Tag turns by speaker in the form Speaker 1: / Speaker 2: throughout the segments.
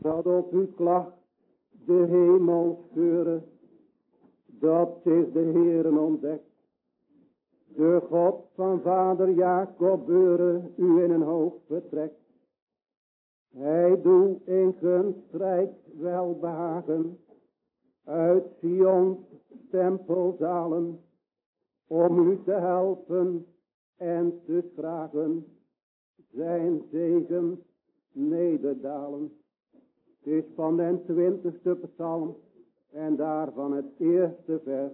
Speaker 1: dat op uw klacht de hemel scheuren, dat zich de Heeren ontdekt. De God van vader Jacob beuren u in een hoog vertrek. Hij doet in gunstrijk welbehagen uit Sions tempelzalen om u te helpen en te schragen zijn zegen nederdalen. Het is van de 20ste psalm en daarvan het eerste vers.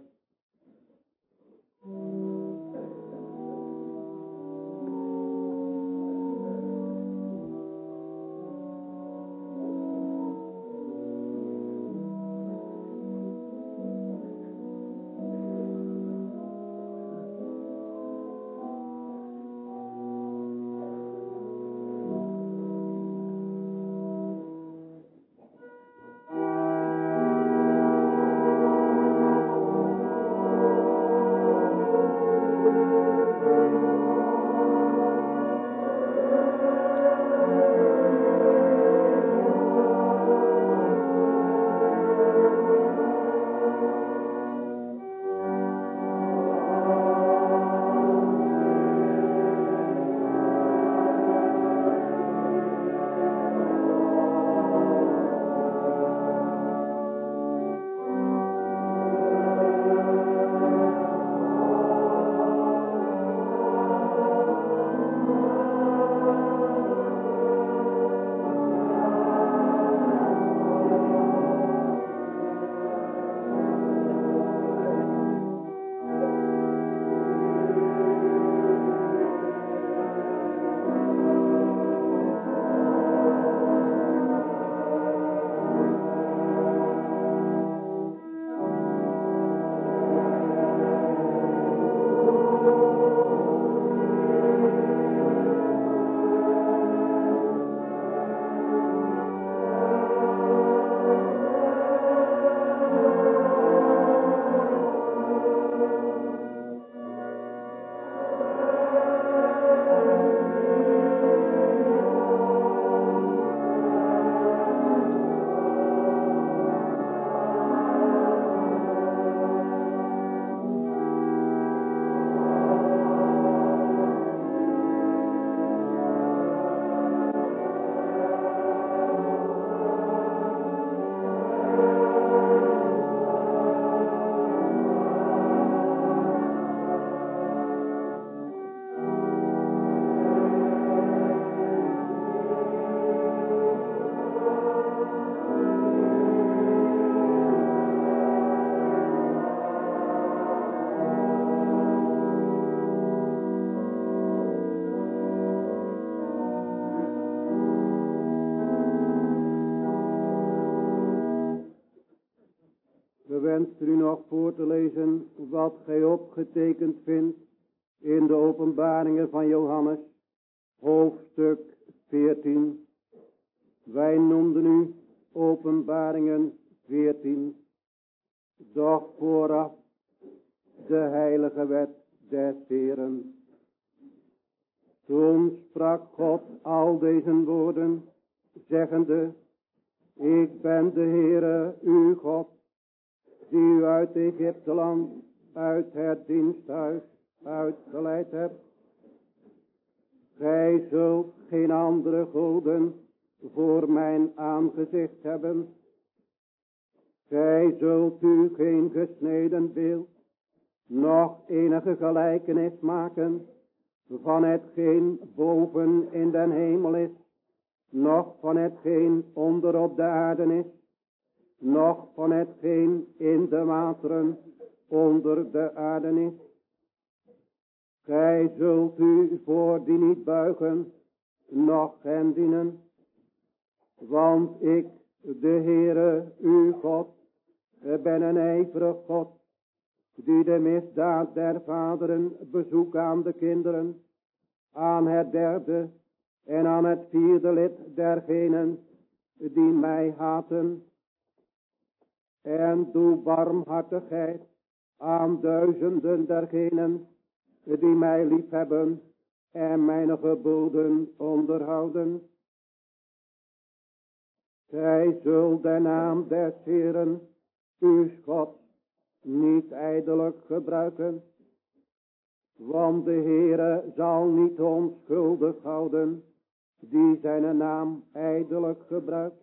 Speaker 1: Wenst u nog voor te lezen wat gij opgetekend vindt in de openbaringen van Johannes, hoofdstuk 14. Wij noemden u openbaringen 14, doch vooraf de heilige wet des Heeren. Toen sprak God al deze woorden, zeggende, ik ben de Heere uw God, die u uit Egypteland, uit het diensthuis uitgeleid hebt. Gij zult geen andere goden voor mijn aangezicht hebben. Gij zult u geen gesneden beeld, noch enige gelijkenis maken van hetgeen boven in den hemel is, noch van hetgeen onder op de aarde is, noch van hetgeen in de wateren onder de aarde is. Gij zult u voor die niet buigen, noch hen dienen, want ik, de Heere, uw God, ben een ijverig God, die de misdaad der vaderen bezoekt aan de kinderen, aan het derde en aan het vierde lid dergenen die mij haten, en doe barmhartigheid aan duizenden dergenen die mij liefhebben en mijn geboden onderhouden. Gij zult de naam des Heeren, uw God, niet ijdelijk gebruiken. Want de Heere zal niet onschuldig houden, die zijn naam ijdelijk gebruikt.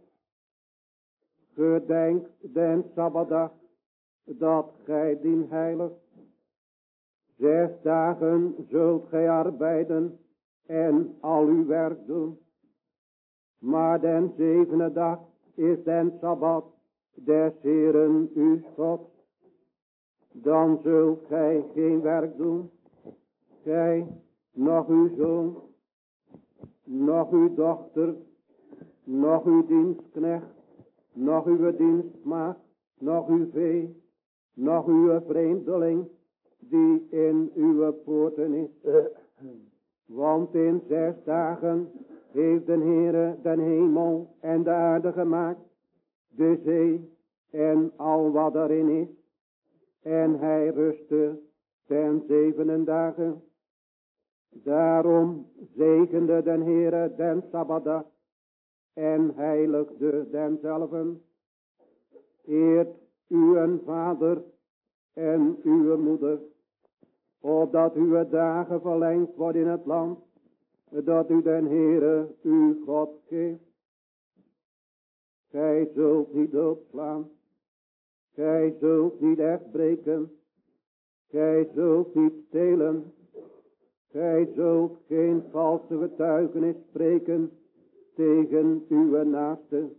Speaker 1: Gedenk den Sabbatdag, dat gij dien heiligt. 6 dagen zult gij arbeiden en al uw werk doen. Maar den 7e dag is den Sabbat des Heeren uw God. Dan zult gij geen werk doen, gij, nog uw zoon, nog uw dochter, nog uw dienstknecht, nog uw dienstmaagd, nog uw vee, nog uw vreemdeling, die in uw poorten is. Want in 6 dagen heeft de Heere den hemel en de aarde gemaakt, de zee en al wat erin is. En hij rustte ten 7e dagen. Daarom zegende den Heere den Sabbatdag en heiligde denzelven. Eert uw vader en uw moeder, opdat uw dagen verlengd worden in het land, dat u den Heere uw God geeft. Gij zult niet doodslaan, gij zult niet echtbreken, gij zult niet stelen, gij zult geen valse getuigenis spreken tegen uw naaste.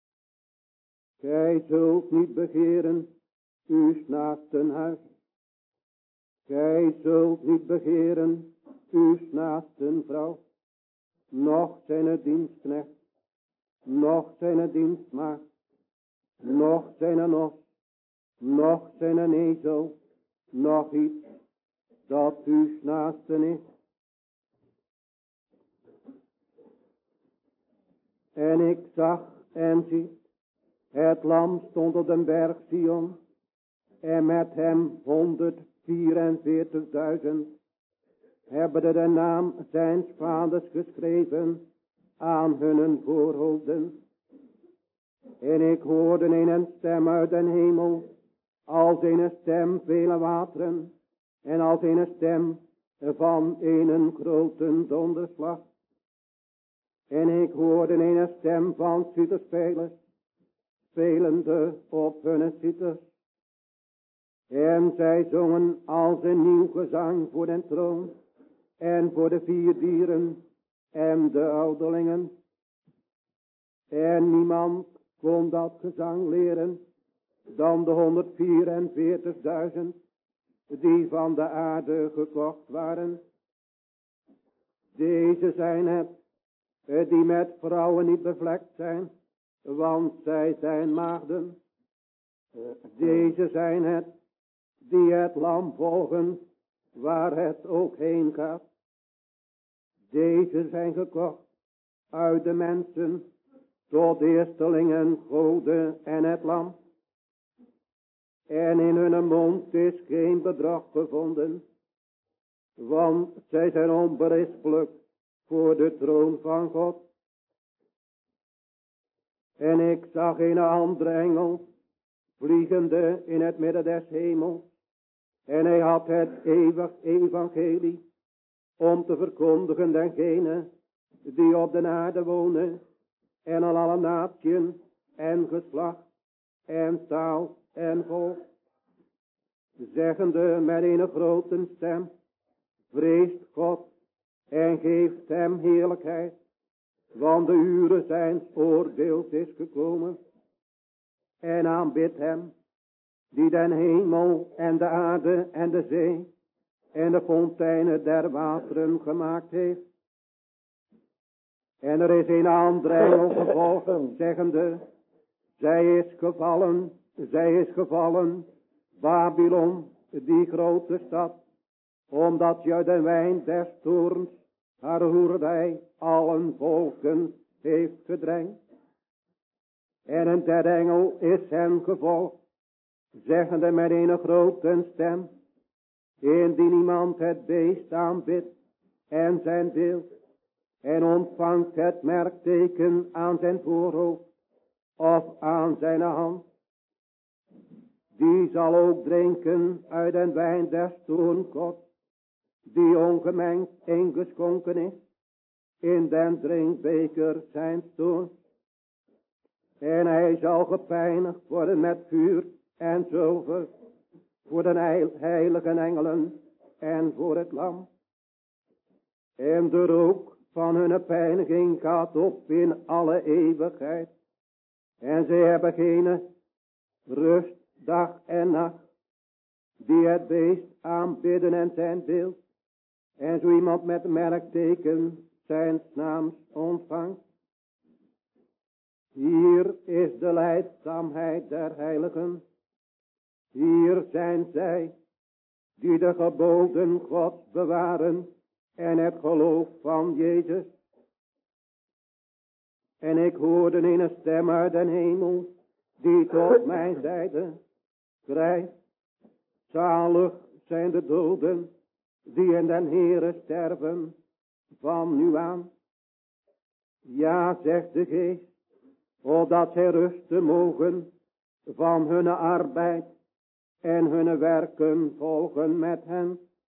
Speaker 1: Gij zult niet begeren uw naasten huis. Gij zult niet begeren uw naasten vrouw, noch zijn dienstknecht, noch zijn dienstmaagd, noch zijn os, noch zijn ezel, noch iets dat uw naasten is. En ik zag en zie, het lam stond op den berg Sion, en met hem 144.000, hebben de naam zijns vaders geschreven aan hun voorhoofden. En ik hoorde een stem uit den hemel, als een stem vele wateren, en als een stem van een grote donderslag. En ik hoorde een stem van citerspelers, spelende op hun citers. En zij zongen als een nieuw gezang voor den troon, en voor de 4 dieren, en de ouderlingen. En niemand kon dat gezang leren, dan de 144.000, die van de aarde gekocht waren. Deze zijn het, die met vrouwen niet bevlekt zijn, want zij zijn maagden. Deze zijn het, die het lam volgen, waar het ook heen gaat. Deze zijn gekocht uit de mensen, tot eerstelingen, goden en het lam. En in hun mond is geen bedrog gevonden, want zij zijn onberispelijk voor de troon van God. En ik zag een andere engel, vliegende in het midden des hemels. En hij had het eeuwig evangelie, om te verkondigen dengene die op de aarde wonen, en aan alle natieën en geslacht en taal en volk, zeggende met een grote stem, vreest God en geeft hem heerlijkheid, want de uren zijns oordeels is gekomen. En aanbidt hem, die den hemel en de aarde en de zee en de fonteinen der wateren gemaakt heeft. En er is een andere engel gevolgd, zeggende, zij is gevallen, Babylon, die grote stad, omdat je uit de wijn des toorns haar hoerderij allen volken heeft gedrenkt. En een derde engel is hem gevolgd, zeggende met een grote stem, indien iemand het beest aanbidt en zijn beeld, en ontvangt het merkteken aan zijn voorhoofd, of aan zijn hand. Die zal ook drinken uit den wijn des toorns Gods, die ongemengd ingeschonken is in den drinkbeker zijn toorn. En hij zal gepijnigd worden met vuur en zilver voor de heilige engelen en voor het lam. En de rook van hun pijniging gaat op in alle eeuwigheid. En zij hebben geen rust dag en nacht, die het beest aanbidden en zijn beeld. En zo iemand met merkteken zijn naams ontvangt. Hier is de lijdzaamheid der heiligen. Hier zijn zij die de geboden Gods bewaren en het geloof van Jezus. En ik hoorde een stem uit den hemel die tot mij zeide: schrijf, zalig zijn de doden die in den Heere sterven van nu aan. Ja, zegt de Geest, opdat zij rusten mogen van hun arbeid en hun werken volgen met hen.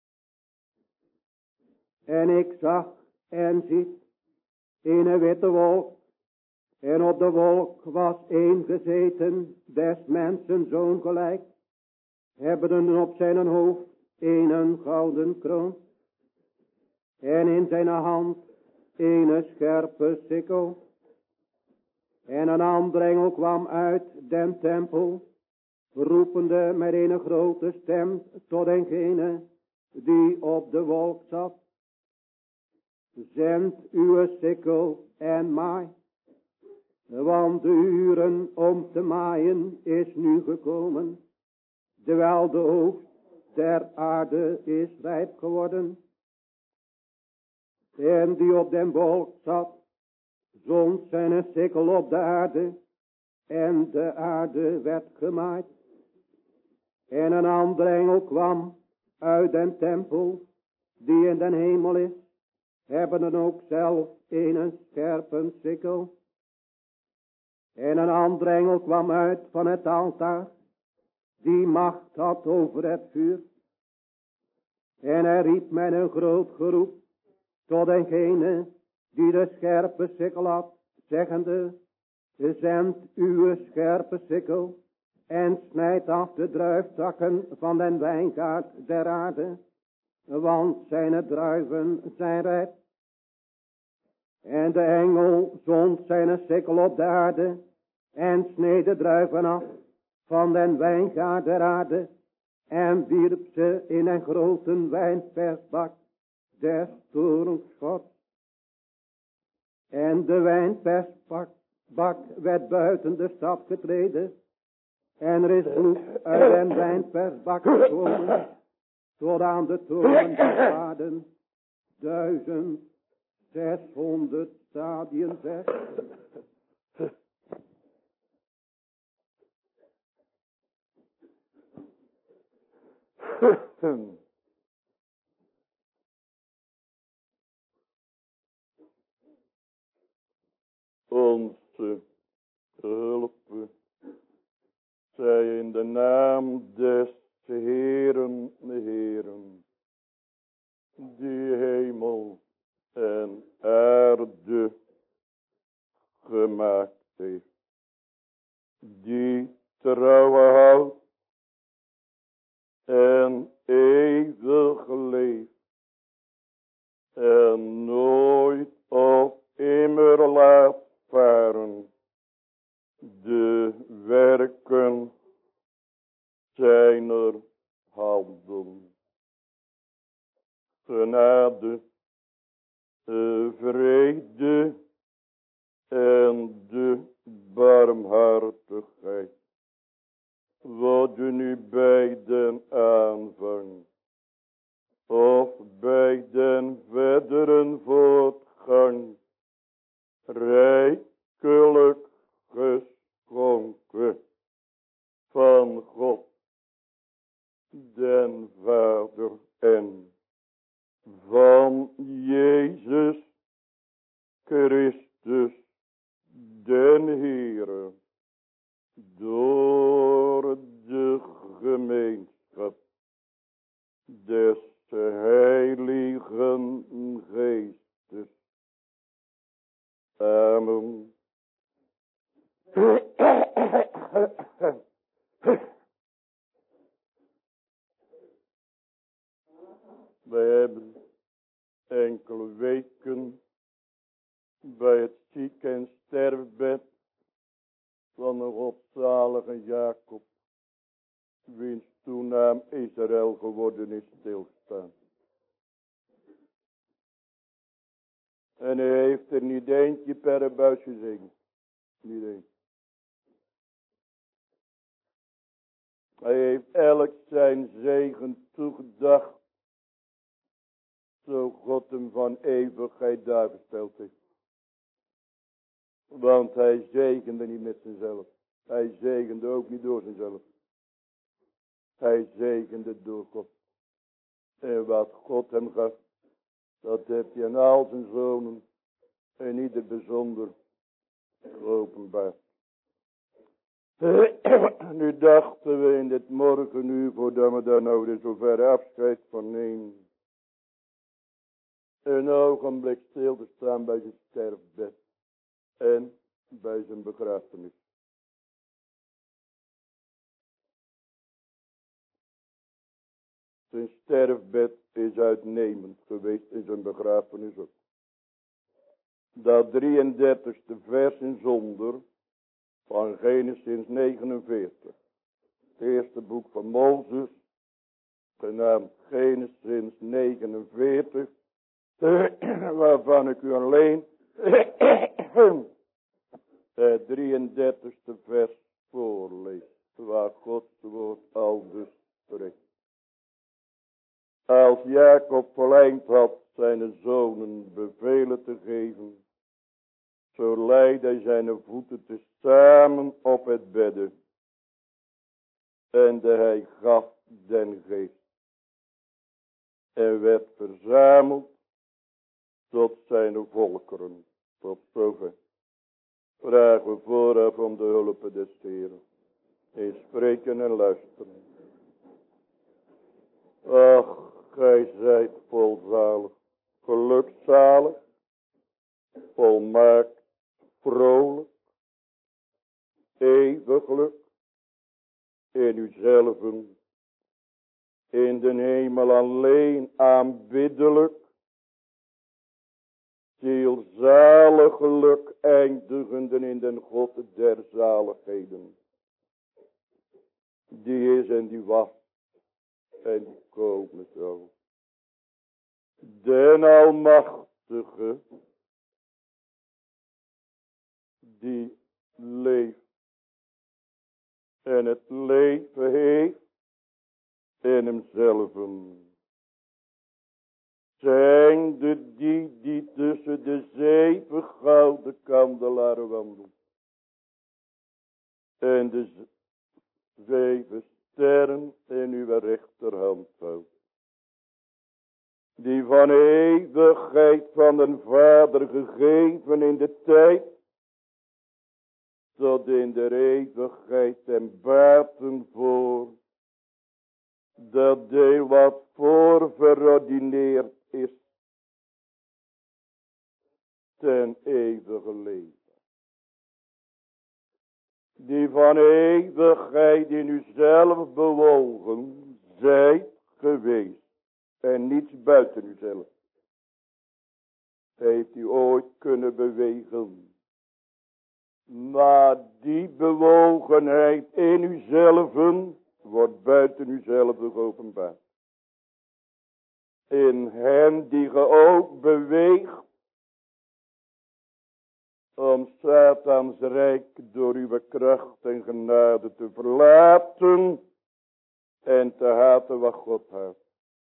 Speaker 1: En ik zag en ziet een witte wolk, en op de wolk was een gezeten, des mensen zoon gelijk, hebbende op zijn hoofd een gouden kroon, en in zijn hand een scherpe sikkel. En een andere engel kwam uit den tempel, roepende met een grote stem tot dengene die op de wolk zat: zend uw sikkel en maai, want de uren om te maaien is nu gekomen, terwijl de oogst der aarde is rijp geworden. En die op den wolk zat, zond zijn sikkel op de aarde, en de aarde werd gemaaid. En een andere engel kwam uit den tempel, die in den hemel is, hebben dan ook zelf een scherpe sikkel. En een andere engel kwam uit van het altaar, die macht had over het vuur. En hij riep met een groot geroep tot dengene die de scherpe sikkel had, zeggende: zend uw scherpe sikkel en snijd af de druiftakken van den wijngaard der aarde, want zijn druiven zijn rijp. En de engel zond zijn sikkel op de aarde en sneed de druiven af van den wijngaard der aarde en wierp ze in een grote wijnpersbak des toorns Gods. En de wijnpersbak werd buiten de stad getreden, en er is bloed uit den wijnpersbak gekomen tot aan de toren des Vaders, 1600 stadien ver.
Speaker 2: Onze hulp zij in de naam des Heeren, die hemel en aarde gemaakt heeft, die trouwe houdt en eeuwig leeft en nooit of immer laat varen de werken zijner handen. Genade, vrede en de barmhartigheid worden nu bij den aanvang of bij den verderen voortgang rijkelijk geschonken van God, den Vader, en van Jezus Christus, den Heere, Amen. We hebben enkele weken bij het ziek- en sterfbed van de godzalige Jacob, wiens toenaam Israël geworden is, stilstaan. En hij heeft er niet eentje per buis gezegend. Niet één. Hij heeft elk zijn zegen toegedacht, zo God hem van eeuwigheid daar gesteld heeft. Want hij zegende niet met zichzelf. Hij zegende ook niet door zichzelf. Hij zegende door God. En wat God hem gaf, dat heeft hij aan al zijn zonen en ieder bijzonder geopenbaard. Nu dachten we in dit morgenuur, voordat we daar nou weer zo ver afscheid van nemen, een ogenblik stil te staan bij zijn sterfbed en bij zijn begrafenis. Zijn sterfbed is uitnemend geweest in zijn begrafenis ook. Dat 33e vers in zonder van Genesis 49. Het eerste boek van Mozes, genaamd Genesis 49, waarvan ik u alleen het 33e vers voorlees, waar Gods woord aldus spreekt. Als Jacob volleind had zijn zonen bevelen te geven, zo leidde hij zijn voeten te samen op het bedden. En hij gaf den geest. En werd verzameld tot zijn volkeren. Tot zover. Vragen we vooraf om de hulp des Heeren. In spreken en luisteren. Ach, gij zijt volzalig, gelukzalig, volmaakt, vrolijk, eeuwiglijk, in uzelven, in de hemel alleen aanbiddelijk, zielzaliglijk eindigenden in den God der zaligheden. Die is en die was en die komen zal. Den Almachtige, die leeft en het leven heeft in hemzelf. Zijn die tussen de 7 gouden kandelaren wandelt. En de 7 sterren in uw rechterhand houdt. Die van eeuwigheid van den Vader gegeven in de tijd, tot in de eeuwigheid en baten voor, dat deel wat voorverordineerd is, ten eeuwige leven. Die van eeuwigheid in uzelf bewogen zijt geweest, en niets buiten uzelf, heeft u ooit kunnen bewegen. Maar die bewogenheid in uzelven wordt buiten uzelf geopenbaard. In hen die ge ook beweegt om Satans rijk door uw kracht en genade te verlaten en te haten wat God haat.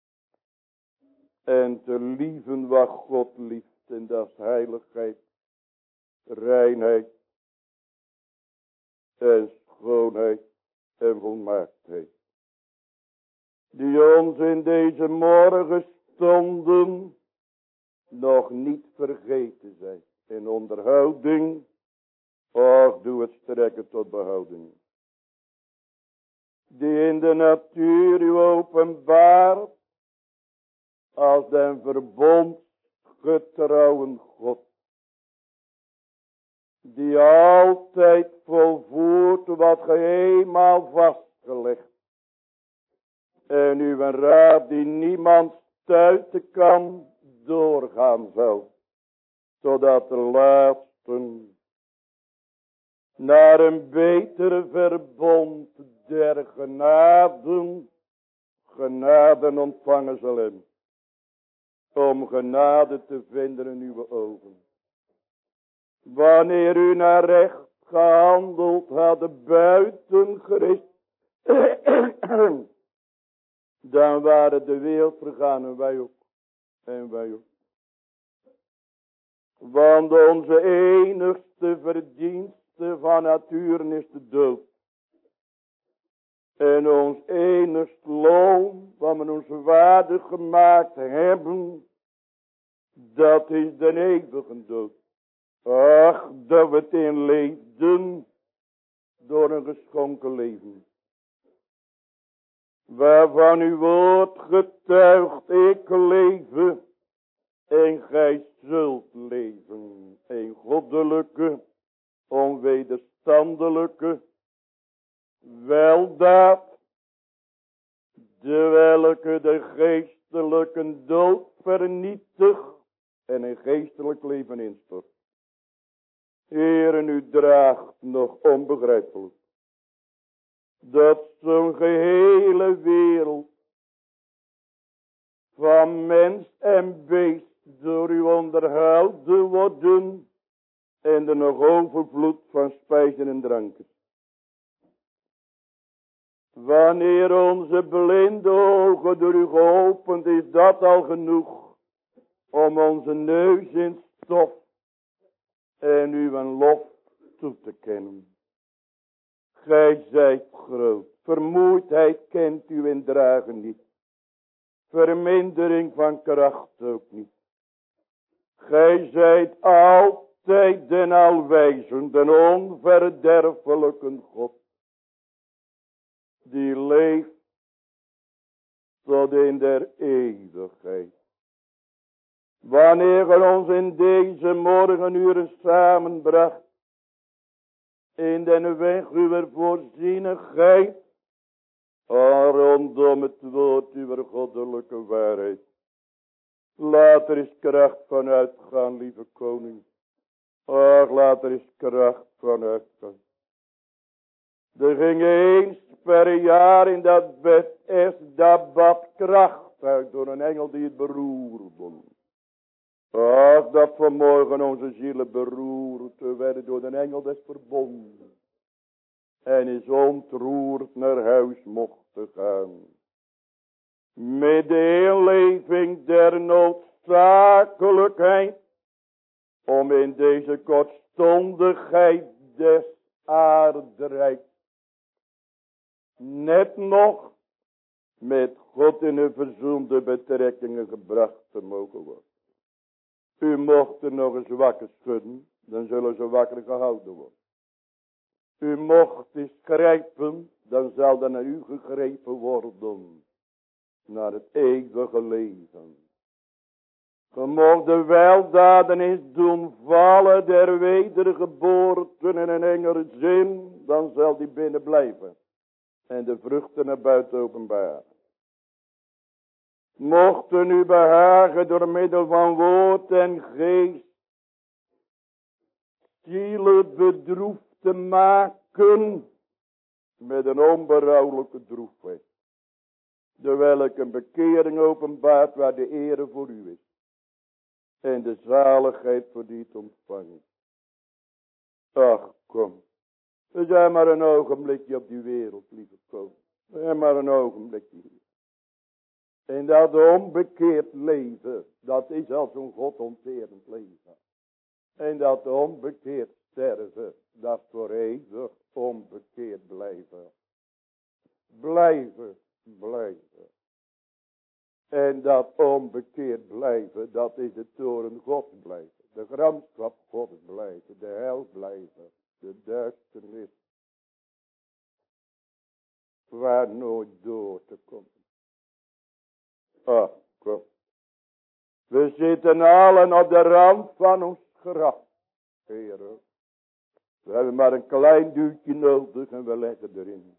Speaker 2: En te lieven wat God lieft, en dat is heiligheid, reinheid en schoonheid en volmaaktheid. Die ons in deze morgenstonden nog niet vergeten zijn. In onderhouding, och doe het strekken tot behouding. Die in de natuur u openbaart, als den verbond getrouwen God. die altijd volvoert wat ge eenmaal vastgelegd. En uw raad die niemand stuiten kan, doorgaan zal. Zodat de laatsten naar een betere verbond der genaden ontvangen zullen. Om genade te vinden in uw ogen. Wanneer u naar recht gehandeld had buiten Christus, dan waren de wereld vergaan en wij ook. En wij ook. Want onze enigste verdienste van nature is de dood. En ons enigste loon, wat we ons waardig gemaakt hebben, dat is de eeuwige dood. Ach, dat we het inleefden door een geschonken leven. Waarvan uw woord getuigt, ik leven en gij zult leven. Een goddelijke, onwederstandelijke weldaad, de welke de geestelijke dood vernietigt en een geestelijk leven instort. Heeren, u draagt nog onbegrijpelijk dat zo'n gehele wereld van mens en beest door u onderhouden worden en er nog overvloed van spijzen en dranken. Wanneer onze blinde ogen door u geopend is, dat al genoeg om onze neus in stof en u een lof toe te kennen. Gij zijt groot. Vermoeidheid kent u in dragen niet. Vermindering van kracht ook niet. Gij zijt altijd den alwijzenden, onverderfelijke God. Die leeft tot in der eeuwigheid. Wanneer ge ons in deze morgenuren samenbracht, in den weg uw voorzienigheid, rondom het woord uw goddelijke waarheid. Laat er eens kracht van uitgaan, lieve koning. Ach, laat er eens kracht van uitgaan. Er ging eens per jaar in dat bed dat bad kracht uit door een engel die het beroerde. Ach, dat vanmorgen onze zielen beroerd werden door de engel des verbonden. En is ontroerd naar huis mochten gaan. Met de inleving der noodzakelijkheid. Om in deze kortstondigheid des aardrijks. Net nog met God in een verzoende betrekkingen gebracht te mogen worden. U mocht er nog eens wakker schudden, dan zullen ze wakker gehouden worden. U mocht eens grijpen, dan zal er naar u gegrepen worden. Naar het eeuwige leven. Ge mocht de weldaden eens doen vallen der wedergeboorte in een engere zin, dan zal die binnen blijven. En de vruchten naar buiten openbaren. Mochten u behagen door middel van woord en geest zielen bedroefd te maken met een onberouwelijke droefheid. De welke een bekering openbaart waar de ere voor u is. En de zaligheid voor die te ontvangen. Ach, kom. We zijn maar een ogenblikje op die wereld, lieve koning. We zijn maar een ogenblikje hier. En dat onbekeerd leven, dat is als een godonterend leven. En dat onbekeerd sterven, dat voor eeuwig onbekeerd blijven. Blijven. En dat onbekeerd blijven, dat is de toren Gods blijven. De gramschap Gods blijven, de hel blijven, de duisternis. Waar nooit door te komen. Ach, kom. We zitten allen op de rand van ons graf, Heere. We hebben maar een klein duwtje nodig en we leggen erin.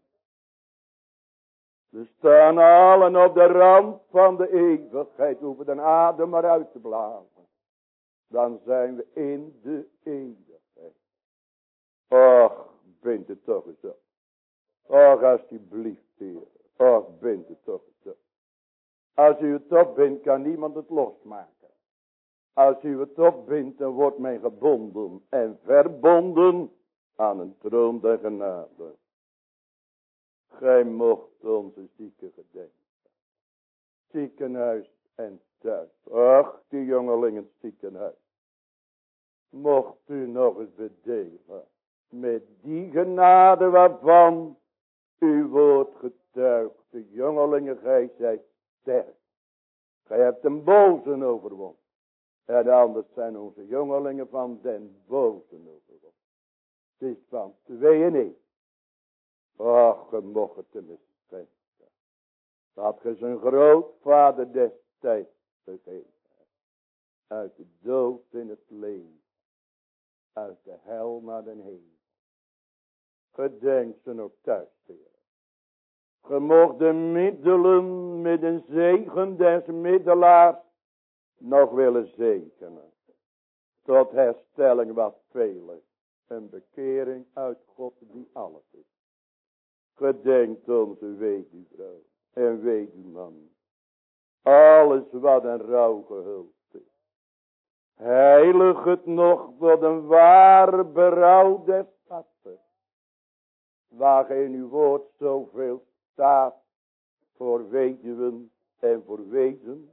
Speaker 2: We staan allen op de rand van de eeuwigheid. Hoeven de adem maar uit te blazen. Dan zijn we in de eeuwigheid. Och, bent het toch eens op. Och, alsjeblieft, Heer. Och, bent het toch eens op. Als u het op bent, kan niemand het losmaken. Als u het op bent, dan wordt men gebonden en verbonden aan een troon der genade. Gij mocht onze zieken gedenken. Ziekenhuis en thuis. Ach, die jongeling in het ziekenhuis. Mocht u nog eens bedelen met die genade waarvan u wordt getuigd. De jongelingen, gij zijt sterk. Gij hebt een bozen overwonnen. En anders zijn onze jongelingen van den bozen overwonnen. Het is van 2 in 1. Och, ge mocht het te miskennen. Dat ge zijn grootvader destijds gegeven. Uit de dood in het leven. Uit de hel naar de hemel. Gedenk ze ook thuis, Heer. Ge mocht de middelen met een zegen des middelaars nog willen zegenen. Tot herstelling wat velen. Een bekering uit God die alles is. Gedenkt onze weduwvrouw en weduwman. Alles wat een rouw gehuld is. Heilig het nog tot een ware berouw des harten. Waar in uw woord zoveel staat voor weduwen en voor wezen.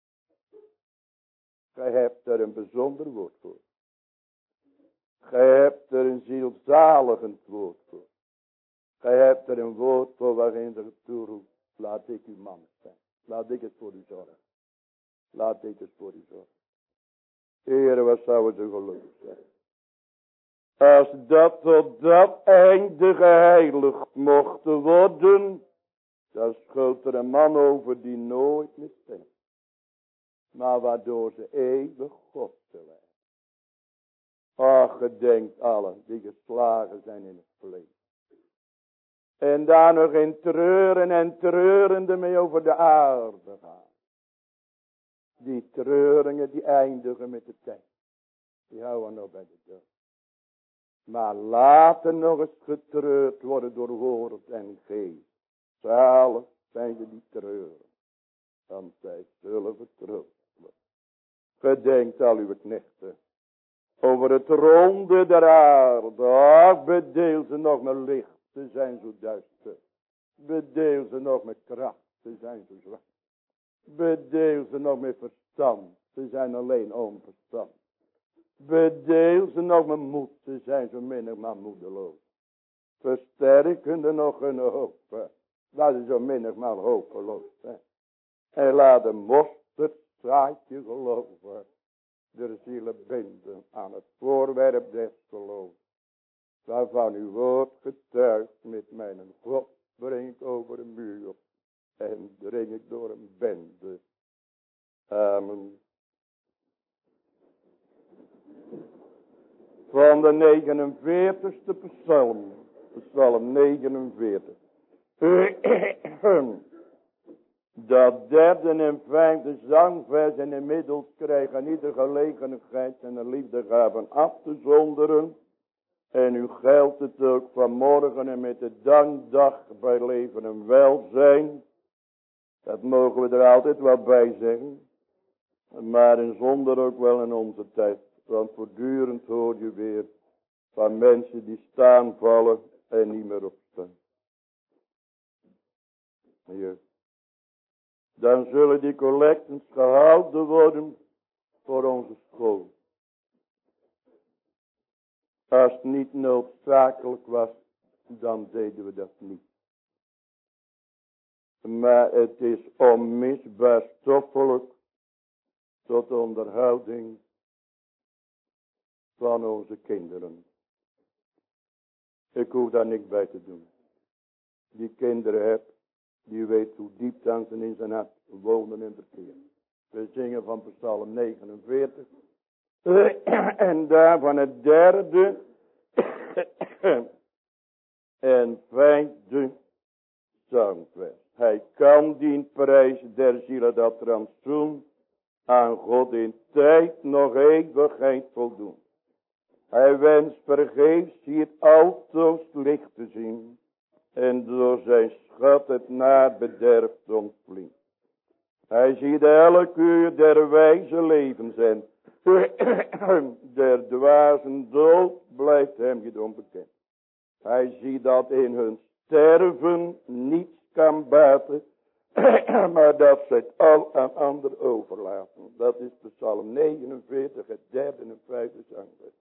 Speaker 2: Gij hebt er een bijzonder woord voor. Gij hebt er een zielzaligend woord voor. Gij hebt er een woord voor waarin er toeroept. Laat ik uw man zijn. Laat ik het voor u zorgen. Laat ik het voor u zorgen. Heere, wat zou het een geluk zijn. Als dat tot dat einde geheiligd mocht worden. Dan schoot er een man over die nooit meer sterft. Maar waardoor ze eeuwig God zullen. Ach, gedenkt allen die geslagen zijn in het vlees. En daar nog in treuren en treurende mee over de aarde gaan. Die treuringen die eindigen met de tijd. Die houden nog bij de dood. Maar later nog eens getreurd worden door woord en geest. Zalig zijn ze die treuren. Want zij zullen vertroost worden. Gedenkt al uw knechten. Over het ronde der aarde. Ach, bedeel ze nog met licht. Ze zijn zo duister. Bedeel ze nog met kracht. Ze zijn zo zwak. Bedeel ze nog met verstand. Ze zijn alleen onverstand. Bedeel ze nog met moed. Ze zijn zo minder maar moedeloos. Versterkende nog hun hoop. Dat is zo minder maar hopeloos. En laat de mosterdzaadje geloven. De zielen binden aan het voorwerp des geloofs. Waarvan uw woord getuigt met mijn God breng ik over een muur. En dring ik door een bende. Amen. Van de 49ste psalm. Psalm 49. Dat derde en vijfde zangvers en inmiddels krijgen ieder gelegenheid en de liefdegaven af te zonderen. En u geldt het ook vanmorgen en met de dankdag bij leven en welzijn. Dat mogen we er altijd wat bij zeggen. Maar in zonder ook wel in onze tijd. Want voortdurend hoor je weer van mensen die staan vallen en niet meer opstaan. Ja. Dan zullen die collecten gehouden worden voor onze school. Als het niet noodzakelijk was, dan deden we dat niet. Maar het is onmisbaar stoffelijk tot onderhouding van onze kinderen. Ik hoef daar niks bij te doen. Die kinderen heb, die weet hoe diep dan ze in zijn hart wonen en verkeren. We zingen van Psalm 49. En daarvan het derde En vijfde zangvers. Hij kan dien prijs der zielen dat rantsoen aan God in tijd nog eeuwigheid voldoen. Hij wenst vergeefs hier altoos licht te zien. En door zijn schat het naar bederft ontvliet. Hij ziet elk uur der wijze levens en der dwazen dood blijft hem niet onbekend. Hij ziet dat in hun sterven niets kan baten, maar dat ze het al aan anderen overlaten. Dat is de Psalm 49, het derde en vijfde zangvers.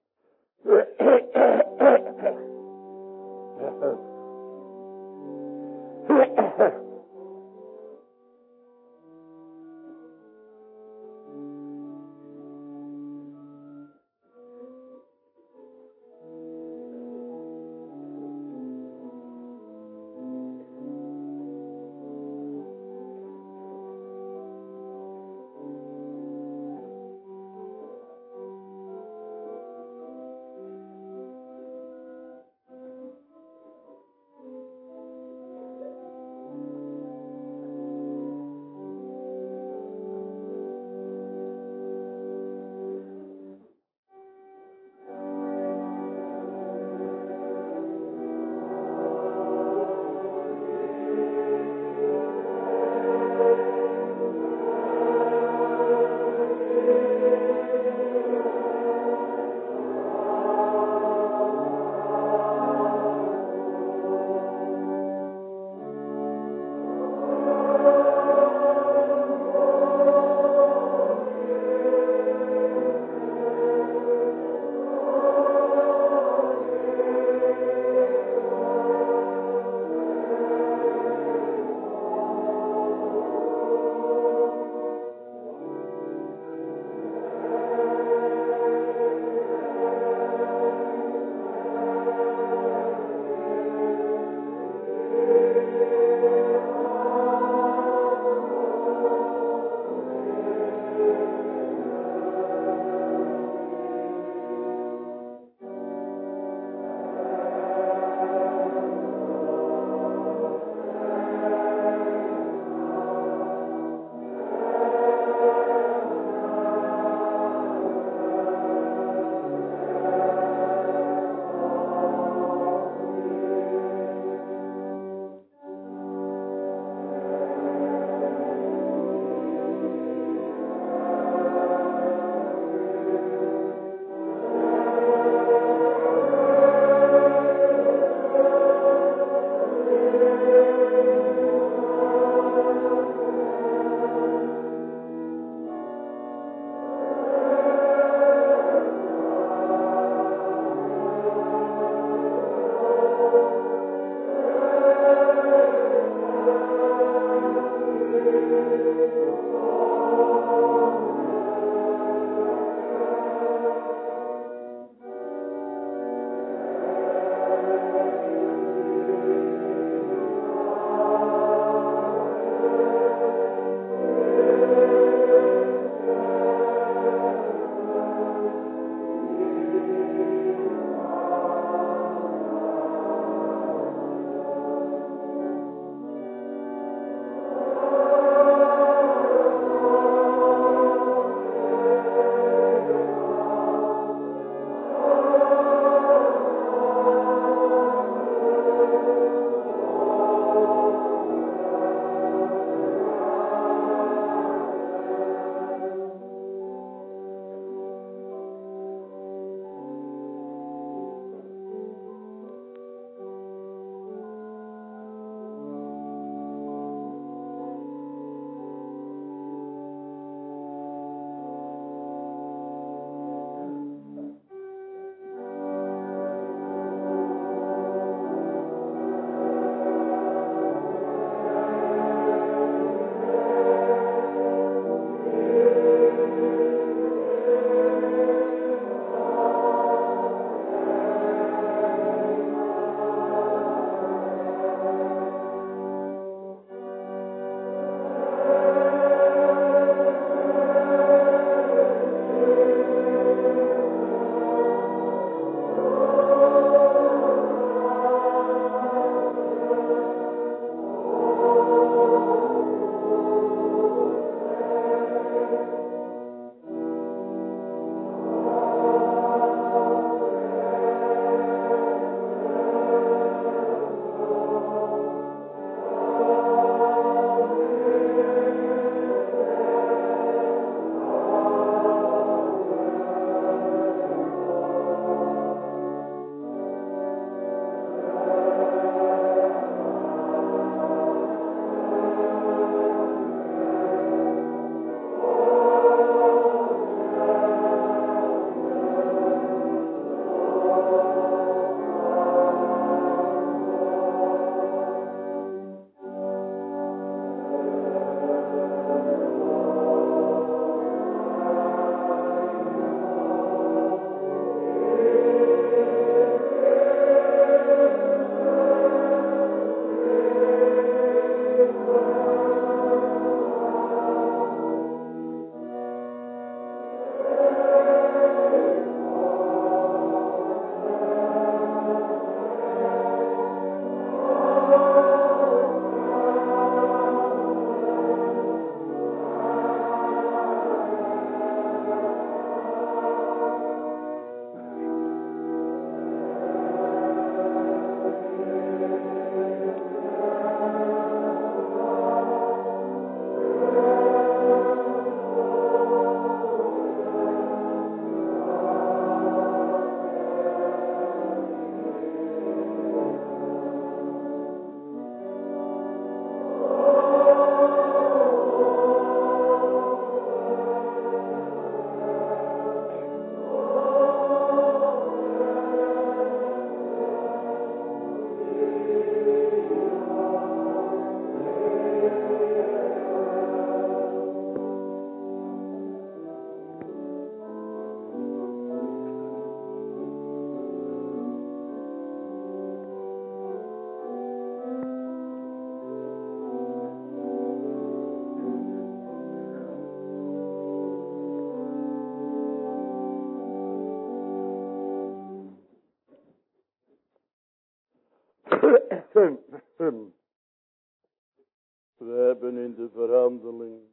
Speaker 2: We hebben in de verhandeling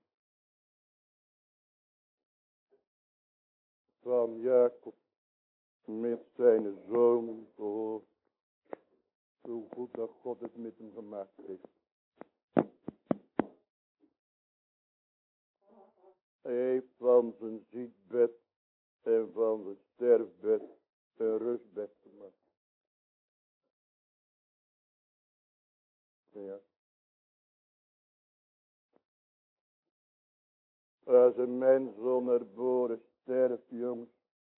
Speaker 2: van Jacob met zijn zoon gehoord hoe goed dat God het met hem gemaakt heeft. Hij heeft van zijn ziekbed en van zijn sterfbed een rustbed gemaakt. Ja. Als een mens onerboren sterft, jongens,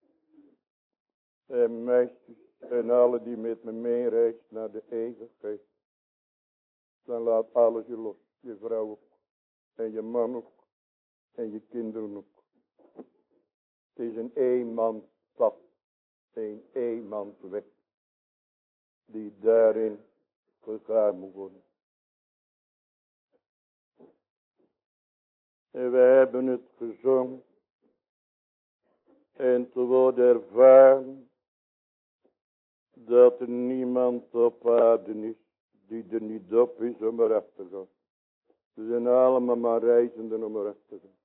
Speaker 2: en meisjes en alle die met me meereist naar de eeuwigheid, dan laat alles je los. Je vrouw ook, en je man ook, en je kinderen ook. Het is een eenmansstad, een eenmansweg, die daarin gegaan moet worden. En we hebben het gezongen. En te worden ervaren dat er niemand op aarde is die er niet op is om eraf te gaan. Ze zijn allemaal maar reizenden om eraf te gaan.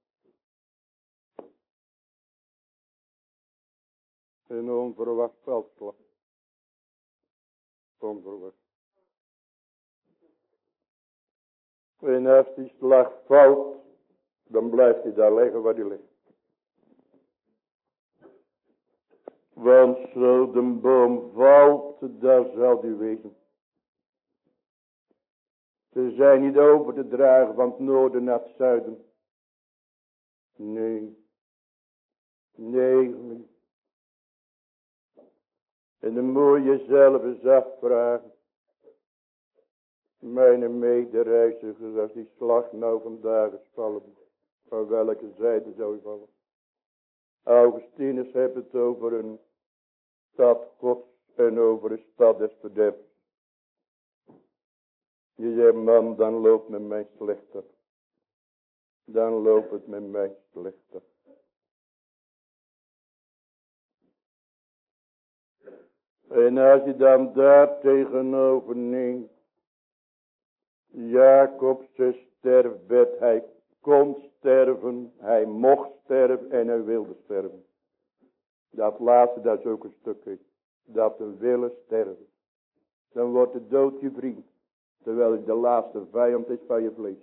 Speaker 2: Een onverwacht veldslag. Onverwacht. En als die slag valt, dan blijft hij daar liggen waar hij ligt. Want zo de boom valt, daar zal die wezen. Ze zijn niet over te dragen van het noorden naar het zuiden. Nee. Nee. En dan moet je jezelf eens afvragen. Mijn medereizigers, als die slag nou vandaag is vallen, van welke zijde zou je vallen? Augustinus heeft het over een stad Gods en over een stad des verderfs. Je zegt, man, dan loopt het met mij slechter. Dan loopt het met mij slechter. En als je dan daar tegenover neemt, Jacob's sterfbed, hij kon sterven, hij mocht sterven en hij wilde sterven. Dat laatste, dat is ook een stukje. Dat we willen sterven. Dan wordt de dood je vriend. Terwijl het de laatste vijand is van je vlees.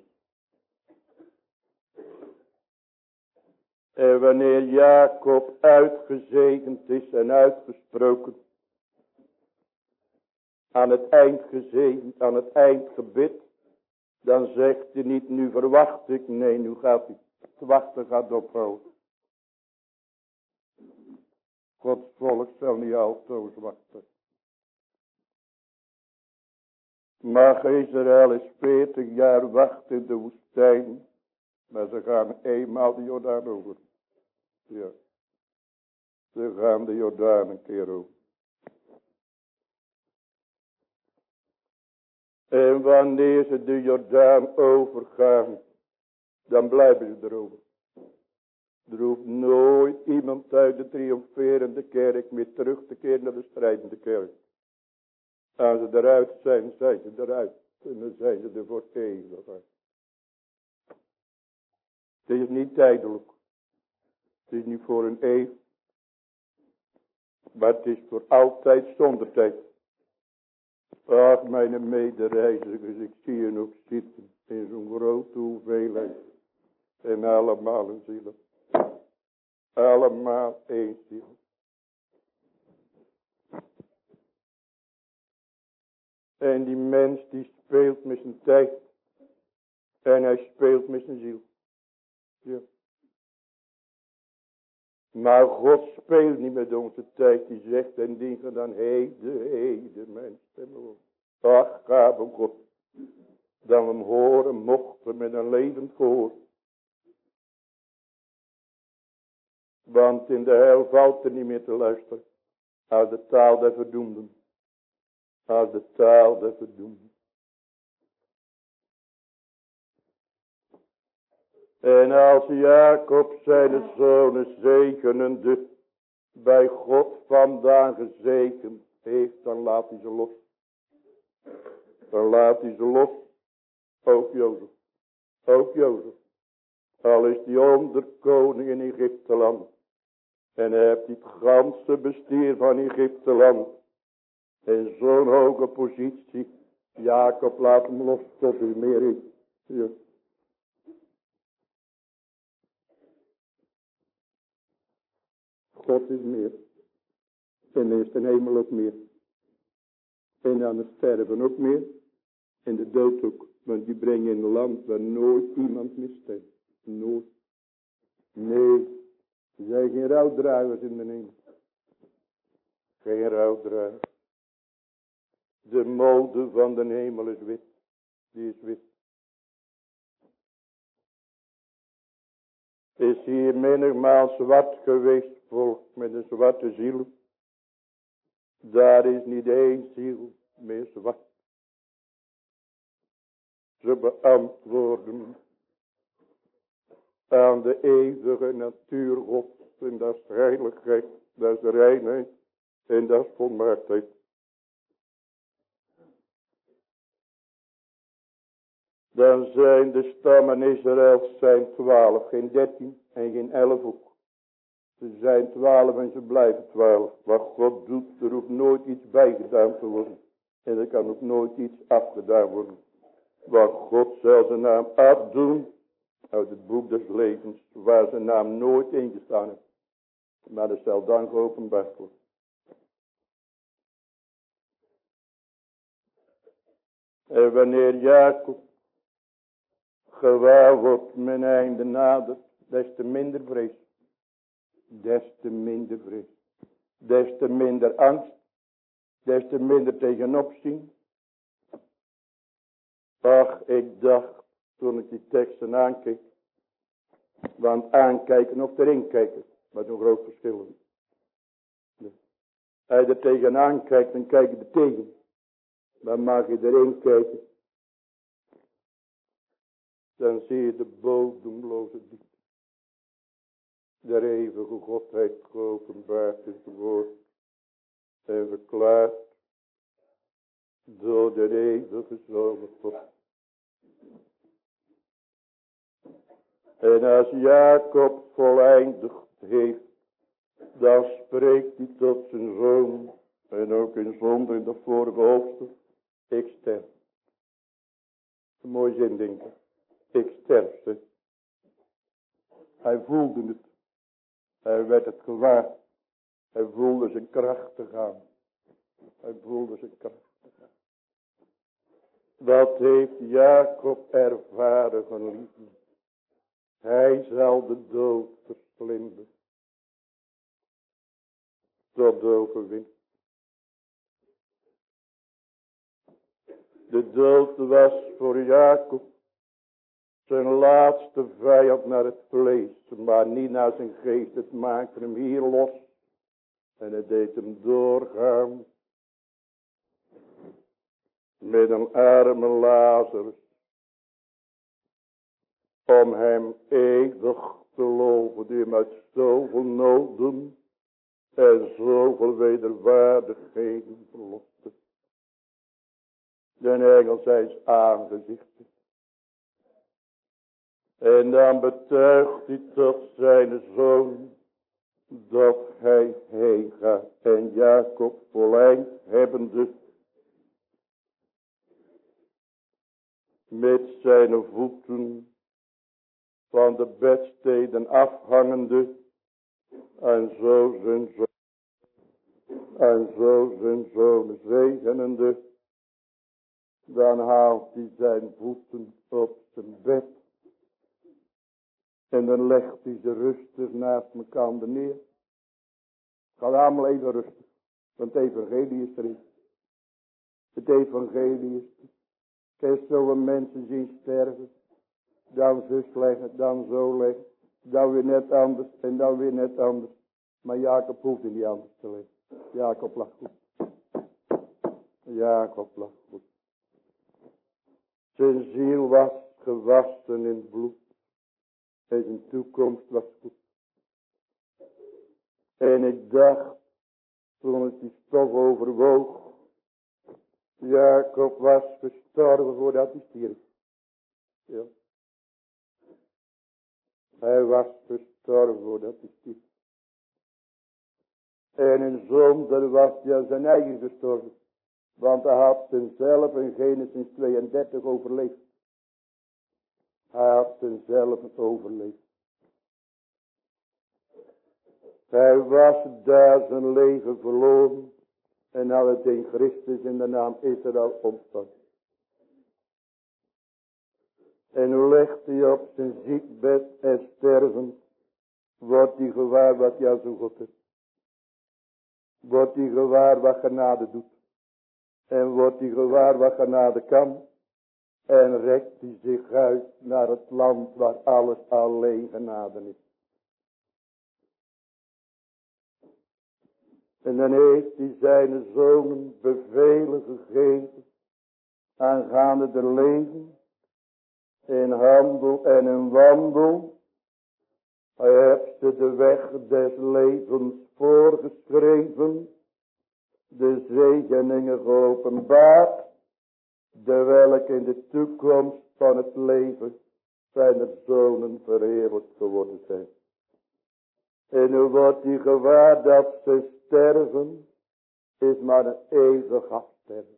Speaker 2: En wanneer Jacob uitgezegend is en uitgesproken. Aan het eind gezegend, aan het eind gebid. Dan zegt hij niet, nu verwacht ik. Nee, nu gaat hij. Het wachten gaat ophouden. Gods volk zal niet altoos wachten. Mag Israël eens 40 jaar wachten in de woestijn. Maar ze gaan eenmaal de Jordaan over. Ja. Ze gaan de Jordaan een keer over. En wanneer ze de Jordaan overgaan, dan blijven ze erover. Er hoeft nooit iemand uit de triomferende kerk meer terug te keren naar de strijdende kerk. Als ze eruit zijn, zijn ze eruit. En dan zijn ze er voor eeuwig. Het is niet tijdelijk. Het is niet voor een eeuw. Maar het is voor altijd zonder tijd. Ach, mijn medereizigers, ik zie je nog zitten in zo'n grote hoeveelheid. En allemaal een ziel. Allemaal één ziel. En die mens die speelt met zijn tijd. En hij speelt met zijn ziel. Ja. Maar God speelt niet met onze tijd. Die zegt en dingen dan heden mijn stem hoor. Ach, gave God. Dat we hem horen mochten met een levend gehoor. Want in de hel valt er niet meer te luisteren. Als de taal der verdoemden. Als de taal der verdoemden. En als Jacob zijn zonen zegenende bij God vandaan gezegend heeft, dan laat hij ze los. Dan laat hij ze los. Ook Jozef. Ook Jozef. Al is die onderkoning in Egypteland. En hij heeft het ganse bestuur van Egypteland. In zo'n hoge positie. Jacob laat hem los tot u meer is. Ja. God is meer. En is de hemel ook meer. En aan het sterven ook meer. En de dood ook. Want die brengen in een land waar nooit iemand missteekt. Nooit. Nee. Er zijn geen rouwdragers in de hemel. Geen rouwdragers. De mode van de hemel is wit. Die is wit. Is hier menigmaal zwart geweest volk met een zwarte ziel. Daar is niet één ziel meer zwart. Ze beantwoorden aan de eeuwige natuur God. En dat is heiligheid, dat is de reinheid en dat is volmaaktheid. Dan zijn de stammen Israëls zijn 12, geen 13 en geen 11 ook. Ze zijn 12 en ze blijven 12. Wat God doet, er hoeft nooit iets bijgedaan te worden. En er kan ook nooit iets afgedaan worden. Wat God zal zijn naam afdoen uit het boek des levens, waar zijn naam nooit ingestaan heeft. Maar dat zal dan geopenbaard worden. En wanneer Jacob gewaar wordt mijn einde nadert, des te minder vrees. Des te minder vrees. Des te minder angst. Des te minder tegenopzien. Ach, ik dacht toen ik die teksten aankeek. Want aankijken of erin kijken. Wat een groot verschil is. Als je er tegenaan kijkt, dan kijk je er tegen. Maar mag je erin kijken. Dan zie je de bodemloze diepte. De eeuwige Godheid geopenbaard in het woord. En verklaard. Door de eeuwige Zoon God. En als Jacob voleindigd heeft. Dan spreekt hij tot zijn zoon. En ook in zonde in de vorige hoofdstuk. Ik sterf. Een mooi zin denken. Ik sterf. Hij voelde het. Hij werd het gewaar. Hij voelde zijn kracht te gaan. Hij voelde zijn kracht te gaan. Wat heeft Jacob ervaren van liefde. Hij zal de dood verslinden. Tot de overwinning. De dood was voor Jacob zijn laatste vijand naar het vlees, maar niet naar zijn geest. Het maakte hem hier los en het deed hem doorgaan met een arme Lazarus om hem eeuwig te loven, die hem uit zoveel noden en zoveel wederwaardigheden verloste. De engel zijns aangezichten. En dan betuigt hij tot zijn zoon dat hij heen gaat. En Jacob volleind hebbende met zijn voeten van de bedsteden afhangende en zo zijn zoon zegenende. Dan haalt hij zijn voeten op zijn bed. En dan legt hij ze rustig naast elkaar neer. Ga allemaal even rustig. Want het evangelie is erin. Het evangelie is er. Kijk zo mensen zien sterven. Dan zus leggen, dan zo leggen. Dan weer net anders en dan weer net anders. Maar Jacob hoefde niet anders te leggen. Jacob lag goed. Jacob lag goed. Zijn ziel was gewassen in bloed. En zijn toekomst was goed. En ik dacht, toen ik die stof overwoog, Jacob was gestorven voordat hij stierf. Ja. Hij was gestorven voordat hij stierf. En in zonde was hij aan zijn eigen gestorven. Want hij had zichzelf in Genesis 32 overleefd. Hij had zichzelf overleefd. Hij was daar zijn leven verloren. En had het in Christus in de naam Israël ontvangen. En hoe legt hij op zijn ziekbed en sterven. Wordt hij gewaar wat hij als een God is. Wordt hij gewaar wat genade doet. En wordt hij gewaar wat genade kan. En rekt hij zich uit naar het land waar alles alleen genade is. En dan heeft hij zijn zonen bevelen gegeven. Aangaande de leven. In handel en in wandel. Hij heeft ze de weg des levens voorgeschreven. De zegeningen geopenbaard. De welke in de toekomst van het leven zijn er zonen verheerlijkt geworden zijn. En hoe wordt hij gewaar dat ze sterven, is maar een eeuwig afsterven.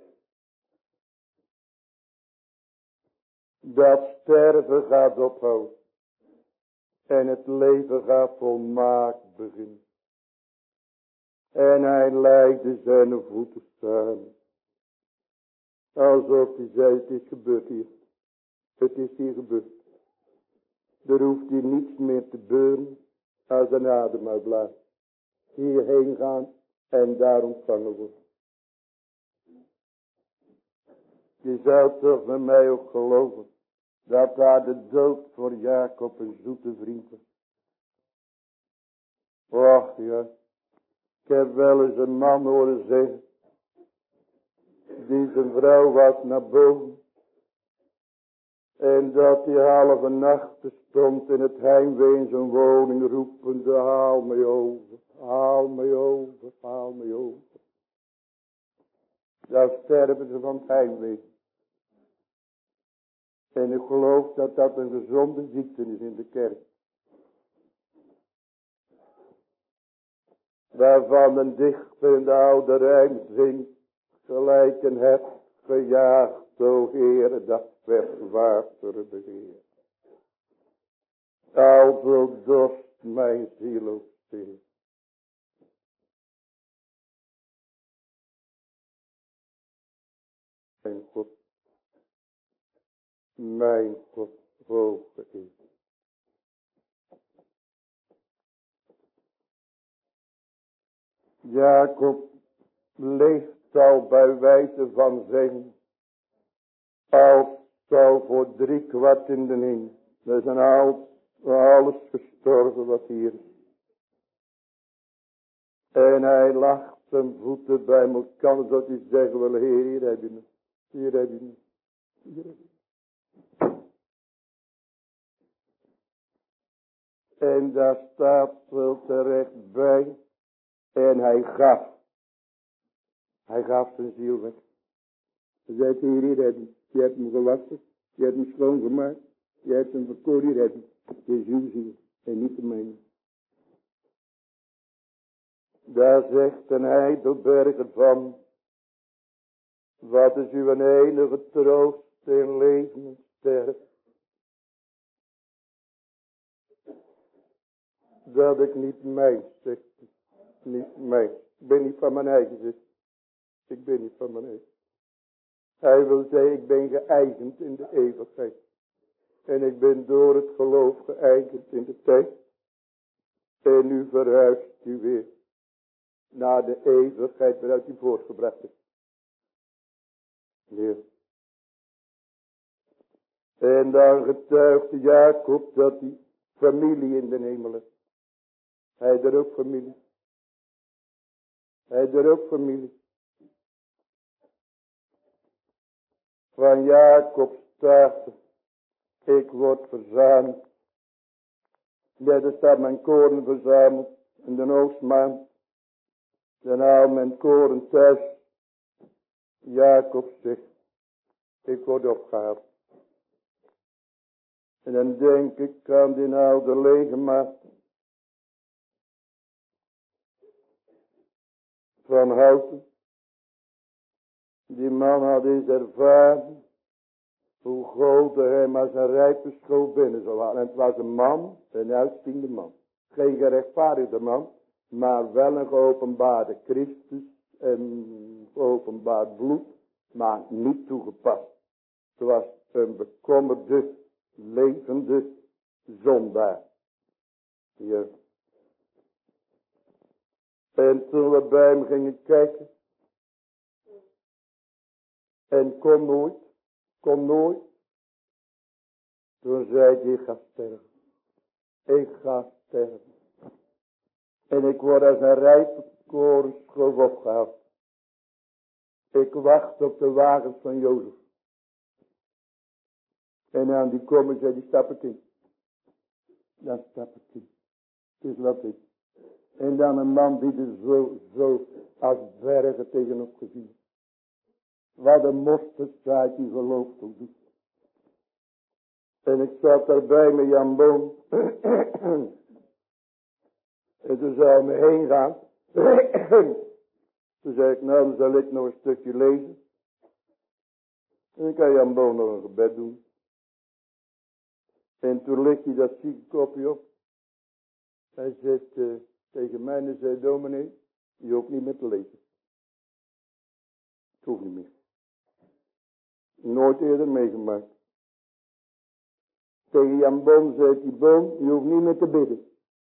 Speaker 2: Dat sterven gaat ophouden. En het leven gaat volmaakt beginnen. En hij leidde zijn voeten samen. Alsof hij zei, het is gebeurd hier. Het is hier gebeurd. Er hoeft hier niets meer te beuren als een adem uitblaast. Hierheen gaan en daar ontvangen worden. Je zou toch met mij ook geloven dat daar de dood voor Jacob een zoete vriend was. Och ja, ik heb wel eens een man horen zeggen, die zijn vrouw was naar boven. En dat hij halve nachten stond in het heimwee in zijn woning roepende, haal mij over, haal mij over, haal mij over. Daar sterven ze van het heimwee. En ik geloof dat dat een gezonde ziekte is in de kerk. Waarvan een dichter in de oude rijm zingt, gelijk een hert gejaagd, o Heere, dat werd water begeer. Alzo dorst mijn ziel ook zeer. Mijn God, hoge Heer. Jacob leeft al bij wijze van zeng, als zou voor 3/4 in de hemel. We zijn alles gestorven wat hier is. En hij lacht zijn voeten bij elkaar, zodat hij zeggen wil, Heer, hier heb je me, hier heb je me, hier heb je me. En daar staat wel terecht bij, en hij gaf zijn ziel weg. Hij zei, Heer, hier heb je. Je hebt hem gewassen, je hebt hem schoongemaakt, je hebt hem verkoren, hier heb je. Het is uw ziel en niet de mijne. Daar zegt een Heidelberger van, wat is uw enige troost in leven en sterven? Dat ik niet mijn, zegt hij, niet mijn. Ik ben niet van mijn eigen, zegt hij. Ik ben niet van mijn eigen. Hij wil zeggen, ik ben geëigend in de eeuwigheid. En ik ben door het geloof geëigend in de tijd. En nu verhuist u weer naar de eeuwigheid waaruit u voortgebracht is. Ja. En dan getuigde Jacob dat hij familie in de hemel heeft. Hij heeft er ook familie. Hij heeft er ook familie. Van Jacob staat, ik word verzameld. Net als dat mijn koren verzameld in de oogstmaand. Dan haal mijn koren thuis. Jacob zegt, ik word opgehaald. En dan denk ik aan die oude legermaat van Houten. Die man had eens ervaren hoe groot hij maar zijn rijperschool binnen zou halen. En het was een man, een uitziende man. Geen gerechtvaardigde man, maar wel een geopenbaarde Christus en geopenbaard bloed, maar niet toegepast. Het was een bekommerde, levende zondaar. Ja. En toen we bij hem gingen kijken, en kom nooit. Toen zei hij, ik ga sterven. Ik ga sterven. En ik word als een rijpe korenschoof opgehaald. Ik wacht op de wagens van Jozef. En aan die komen zei, die stap ik in. Dan stap ik in. Het is wat ik. En dan een man die er zo als bergen tegenop gezien. Wat een mosterdzaad die gelooft ook doet. En ik zat daarbij met Jan Boon. En toen zou hij me heen gaan. Toen zei ik, nou dan zal ik nog een stukje lezen. En ik kan Jan Boon nog een gebed doen. En toen licht hij dat zieke kopje op. Hij zegt tegen mij en zei, dominee, je hoeft niet meer te lezen. Het hoeft niet meer. Nooit eerder meegemaakt. Tegen Jan Boon zei die Boon, je hoeft niet meer te bidden.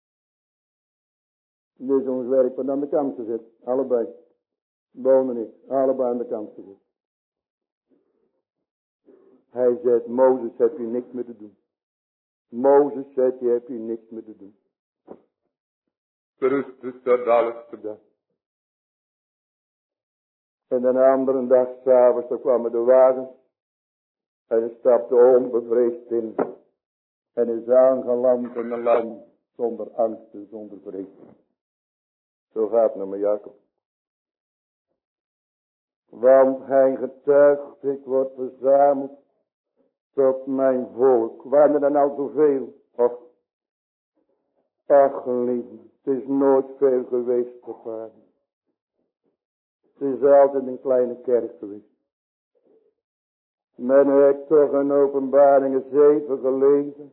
Speaker 2: Dit is ons werk van aan de kant te zetten. Allebei. Boon en ik. Allebei aan de kant te zetten. Hij zegt, Mozes heb je niks meer te doen. Mozes zegt, je hebt hier niks meer te doen. Christus had alles gedaan. En de andere dag, s'avonds, dan kwamen de wagens. En hij stapte onbevreesd in. En is aangeland in een land zonder angst en zonder vrees. Zo gaat het nou met Jacob. Want hij getuigt, ik word verzameld tot mijn volk. Waren er dan al zoveel? Ach, lieve, het is nooit veel geweest, papa. Het is altijd een kleine kerk geweest. Men heeft toch in Openbaringen 7 gelezen.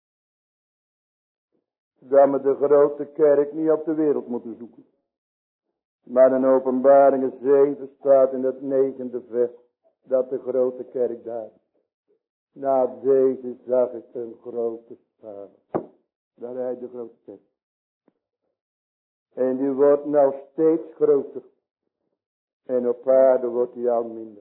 Speaker 2: Dat we de grote kerk niet op de wereld moeten zoeken. Maar in Openbaringen 7 staat in het 9e vers. Dat de grote kerk daar is. Na deze zag ik een grote stad. Daar rijdt de grote kerk. En die wordt nou steeds groter. En op aarde wordt die al minder.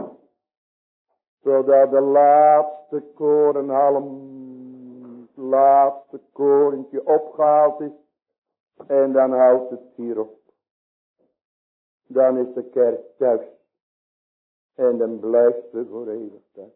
Speaker 2: Zodat de laatste korenhalm, het laatste korentje opgehaald is. En dan houdt het hier op. Dan is de kerk thuis. En dan blijft ze voor eeuwig thuis.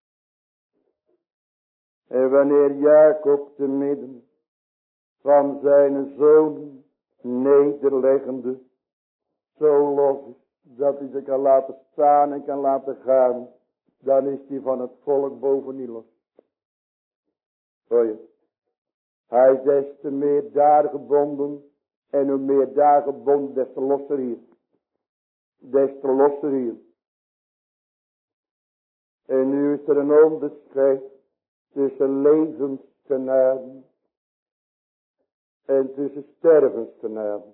Speaker 2: En wanneer Jacob te midden van zijn zonen nederleggende zo los is, dat hij ze kan laten staan en kan laten gaan, dan is hij van het volk bovenin los. Hoor je? Hij is des te meer daar gebonden, en hoe meer daar gebonden, des te losser hier. Des te losser hier. En nu is er een onderscheid tussen levensgenade en tussen stervensgenade.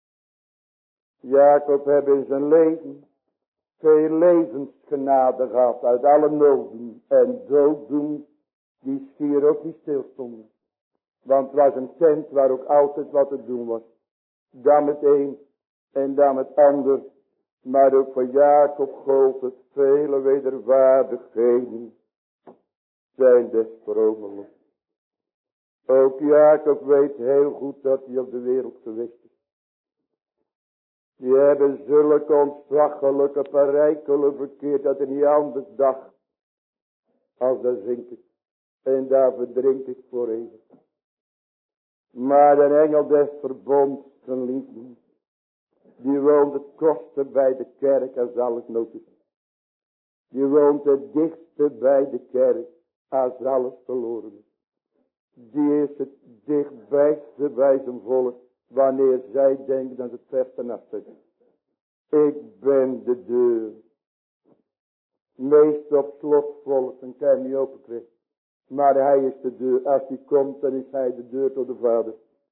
Speaker 2: Jacob heeft in zijn leven veel levensgenade gehad uit alle noden en dooddoen die schier ook niet stilstonden. Want het was een tent waar ook altijd wat te doen was. Dan met een en dan met ander. Maar ook voor Jacob gold het vele wederwaardigheden zijn des vromelen. Ook Jacob weet heel goed dat hij op de wereld geweest is. Die hebben zulke ontzaglijke perikelen verkeerd dat er niet anders dacht. Als daar zink ik. En daar verdrink ik voor eeuwig. Maar de engel des verbonds, geliefden, die woonde kosten bij de kerk als alles nodig is. Die woont het dichtste bij de kerk. Als alles verloren is. Die is het dichtbijste bij zijn volk. Wanneer zij denken dat het ver ten achter is. Ik ben de deur. Meest op slot volk. Dan kan je niet openkrijgen. Maar hij is de deur. Als hij komt dan is hij de deur tot de Vader.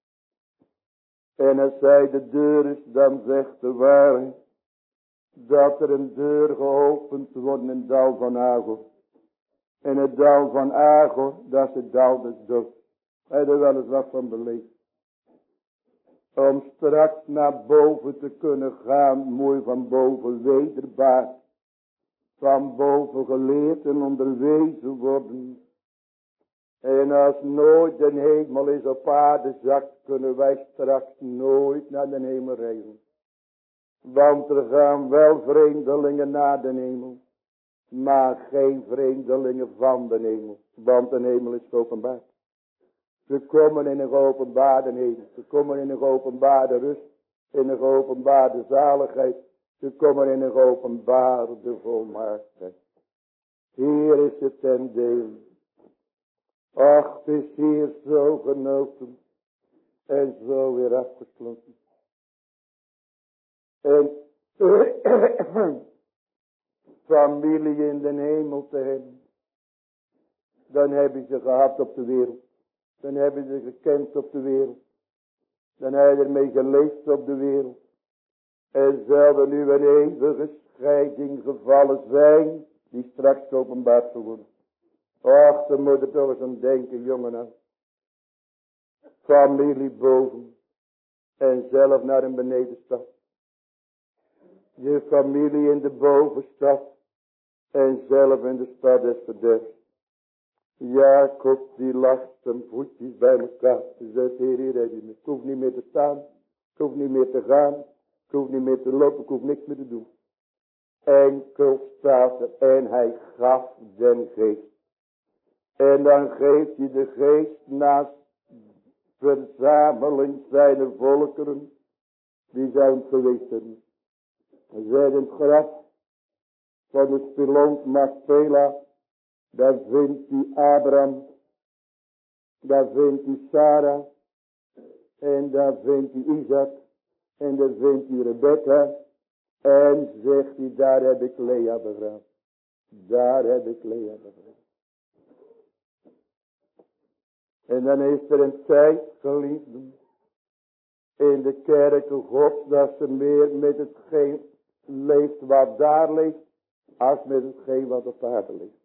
Speaker 2: En als hij de deur is dan zegt de waarheid. Dat er een deur geopend wordt in het dal van Agor. En het dal van Agor, dat is het dal des doods. Hij heeft er wel eens wat van beleefd. Om straks naar boven te kunnen gaan, mooi van boven wederbaar. Van boven geleerd en onderwezen worden. En als nooit de hemel is op aarde zakt, kunnen wij straks nooit naar de hemel reizen. Want er gaan wel vreemdelingen naar de hemel. Maar geen vreemdelingen van de hemel. Want de hemel is geopenbaard. Ze komen in een geopenbaarde hemel. Ze komen in een geopenbaarde rust. In een geopenbaarde zaligheid. Ze komen in een geopenbaarde volmaaktheid. Hier is het ten deel. Ach, het is hier zo genoten. En zo weer afgesloten. En familie in de hemel te hebben. Dan heb je ze gehad op de wereld. Dan heb je ze gekend op de wereld. Dan heb je ermee geleefd op de wereld. En zal er nu een eeuwige scheiding gevallen zijn. Die straks openbaar zal worden. Och, dan moet er toch eens aan denken, jongen. Aan. Familie boven. En zelf naar een benedenstad. Je familie in de bovenstad. En zelf in de stad des verderfs. Jacob die lag zijn voetjes bij elkaar. Ze zegt, Heer, hier heb je me. Ik hoef niet meer te staan. Ik hoef niet meer te gaan. Ik hoef niet meer te lopen. Ik hoef niks meer te doen. Enkel staat er. En hij gaf den geest. En dan geeft hij de geest naast verzameling zijn volkeren. Die zijn geweest hebben. En zij in het graf van de spelonk Macpela. Daar vindt hij Abraham. Daar vindt hij Sarah. En daar vindt hij Isaac. En daar vindt hij Rebecca. En zegt hij, daar heb ik Lea begraven. Daar heb ik Lea begraven. En dan is er een tijd, geliefden, in de kerken Gods, dat ze meer met hetgeen leeft wat daar leeft, als met hetgeen wat op aarde leeft.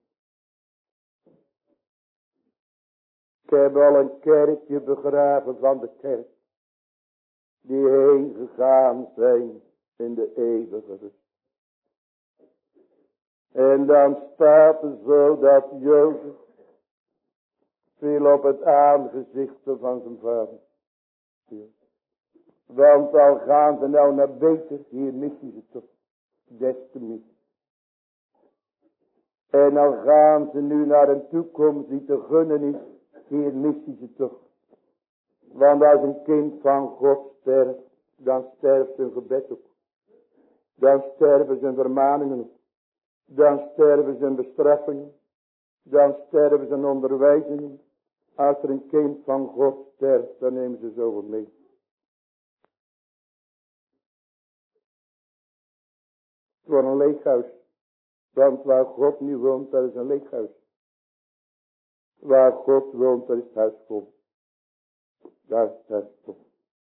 Speaker 2: Ik heb al een kerkje begraven van de kerk, die heen gegaan zijn in de eeuwige rust. En dan staat er zo dat Jozef viel op het aangezicht van zijn vader. Want al gaan ze nou naar beter, hier missen ze toch des te meer. En al gaan ze nu naar een toekomst die te gunnen is, hier missen ze toch. Want als een kind van God sterft, dan sterft zijn gebed ook. Dan sterven zijn vermaningen ook. Dan sterven zijn bestraffingen. Dan sterven zijn onderwijzingen. Als er een kind van God sterft, dan nemen ze zoveel mee. Het wordt een leeghuis. Want waar God niet woont, dat is een leeghuis. Waar God woont, dat is het huis vol. Daar is het huis vol.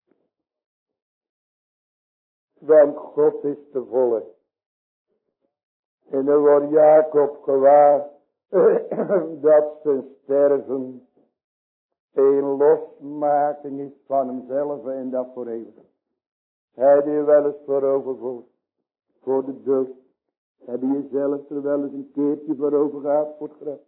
Speaker 2: Want God is te volle. En dan wordt Jacob gewaar dat zijn sterven een losmaking is van hemzelf en dat voor eeuwig. Hij die wel eens voorover voor de dood. Heb je jezelf er wel eens een keertje voorover gehad voor het graf?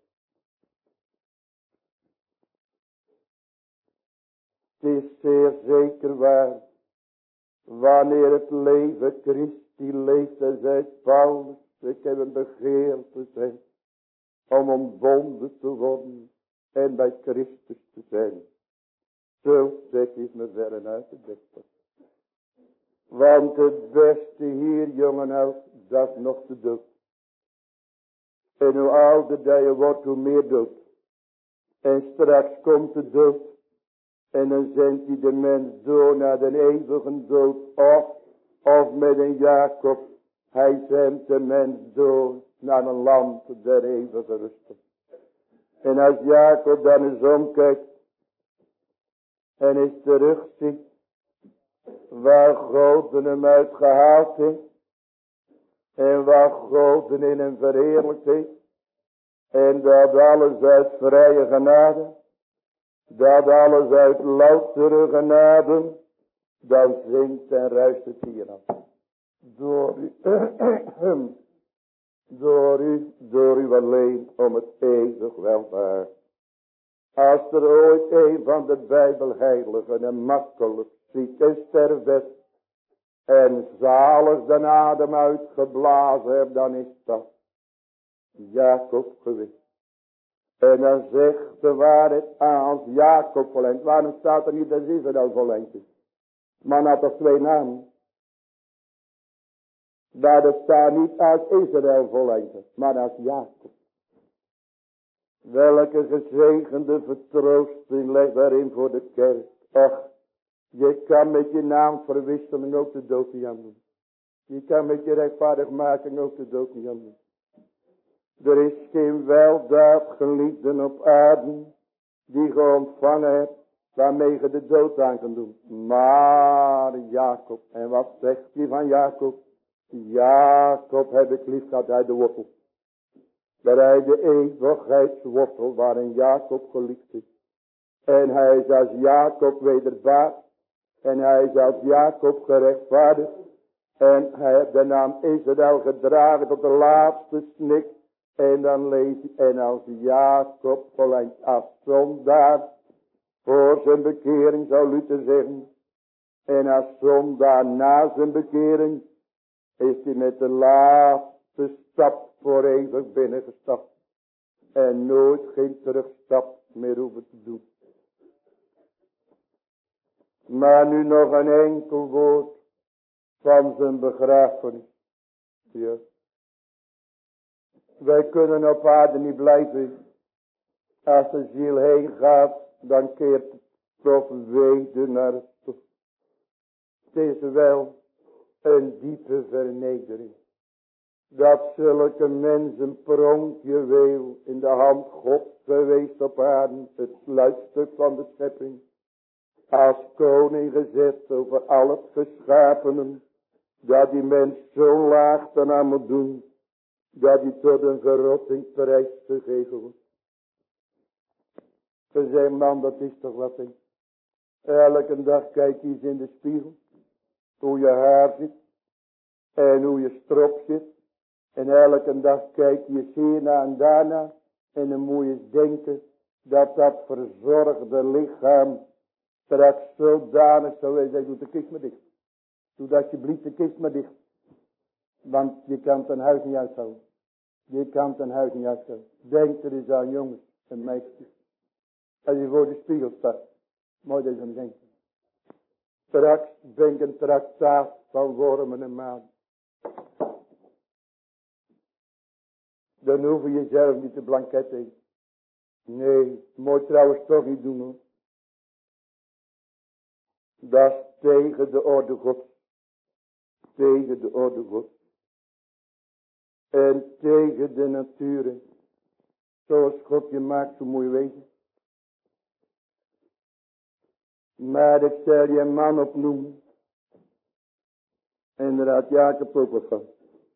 Speaker 2: Het is zeer zeker waar. Wanneer het leven Christi leeft, en zei Paulus, ik heb een begeerte zijn om ontbonden te worden en bij Christus te zijn. Zo zegt is me verder uit het beste. Want het beste hier, jongen, dat is nog te dood. En hoe ouder dat je wordt, hoe meer dood. En straks komt de dood. En dan zendt hij de mens door naar de eeuwige dood. Of met een Jacob. Hij zendt de mens door naar een land der eeuwige rust. En als Jacob dan eens omkijkt. En is terugziet. Waar God hem uitgehaald heeft. En waar God in hem verheerlijkt heeft. En dat alles uit vrije genade. Dat alles uit loutere genade. Dan zingt en ruist het hier af. Door u alleen om het eeuwig welvaart. Als er ooit een van de Bijbelheiligen en makkelijk ziek en sterft en zalig de adem uitgeblazen heeft, dan is dat Jacob geweest. En dan zegt de waarheid als Jacob vollendt. Waarom staat er niet dat Israël vollendt is? Man had toch twee namen. Maar er staat niet als Israël vollendt, maar als Jacob. Welke gezegende vertroosting ligt daarin voor de kerk. Och, je kan met je naam verwisselen ook de dood niet aan doen. Je kan met je rechtvaardigmaking ook de dood niet aan doen. Er is geen weldaad geliefden op aarde die je ontvangen hebt, waarmee je de dood aan kan doen. Maar Jacob, en wat zegt hij van Jacob? Jacob heb ik lief gehad uit de wortel. Dat hij de eeuwigheidswortel waarin Jacob geliefd is. En hij is als Jacob wederbaard. En hij is als Jacob gerechtvaardigd. En hij heeft de naam Israël gedragen tot de laatste snik. En dan lees je, en als Jacob vollendt als zondaar voor zijn bekering, zou Luther zeggen. En als zondaar na zijn bekering is hij met de laatste stap voor eeuwig binnengestapt. En nooit geen terugstap meer hoeven te doen. Maar nu nog een enkel woord van zijn begrafenis. Ja. Wij kunnen op aarde niet blijven. Als de ziel heen gaat, dan keert het toch weder naar het toe. Het is wel een diepe vernedering. Dat zulke mensen pronkje wil in de hand God geweest op aarde. Het sluitstuk van de schepping. Als koning gezet over al het geschapenen. Dat die mens zo laag daarna moet doen. Dat hij tot een verrotting prijs gegeven wordt. Ze zeggen, man, dat is toch wat ding. Elke dag kijk je eens in de spiegel. Hoe je haar zit. En hoe je strop zit. En elke dag kijk je hierna en daarna. En dan moet je eens denken. Dat dat verzorgde lichaam. Straks zodanig zou wezen. Hij doet de kist maar dicht. Doe dat alsjeblieft de kist maar dicht. Want je kan het huis niet uithouden. Je kan het huis niet uithouden. Denk er eens aan, jongens en meisjes. Als je voor de spiegel staat. Mooi dat je aan denkt. Straks denk een traktaat van wormen en maden. Dan hoef je jezelf niet te blanketten. Nee, moet trouwens toch niet doen hoor. Dat is tegen de orde God. Tegen de orde God. En tegen de natuur. Zoals God je maakt, zo moet je weten. Maar ik zal je een man opnoemen. En daar had Jacob ook wat van.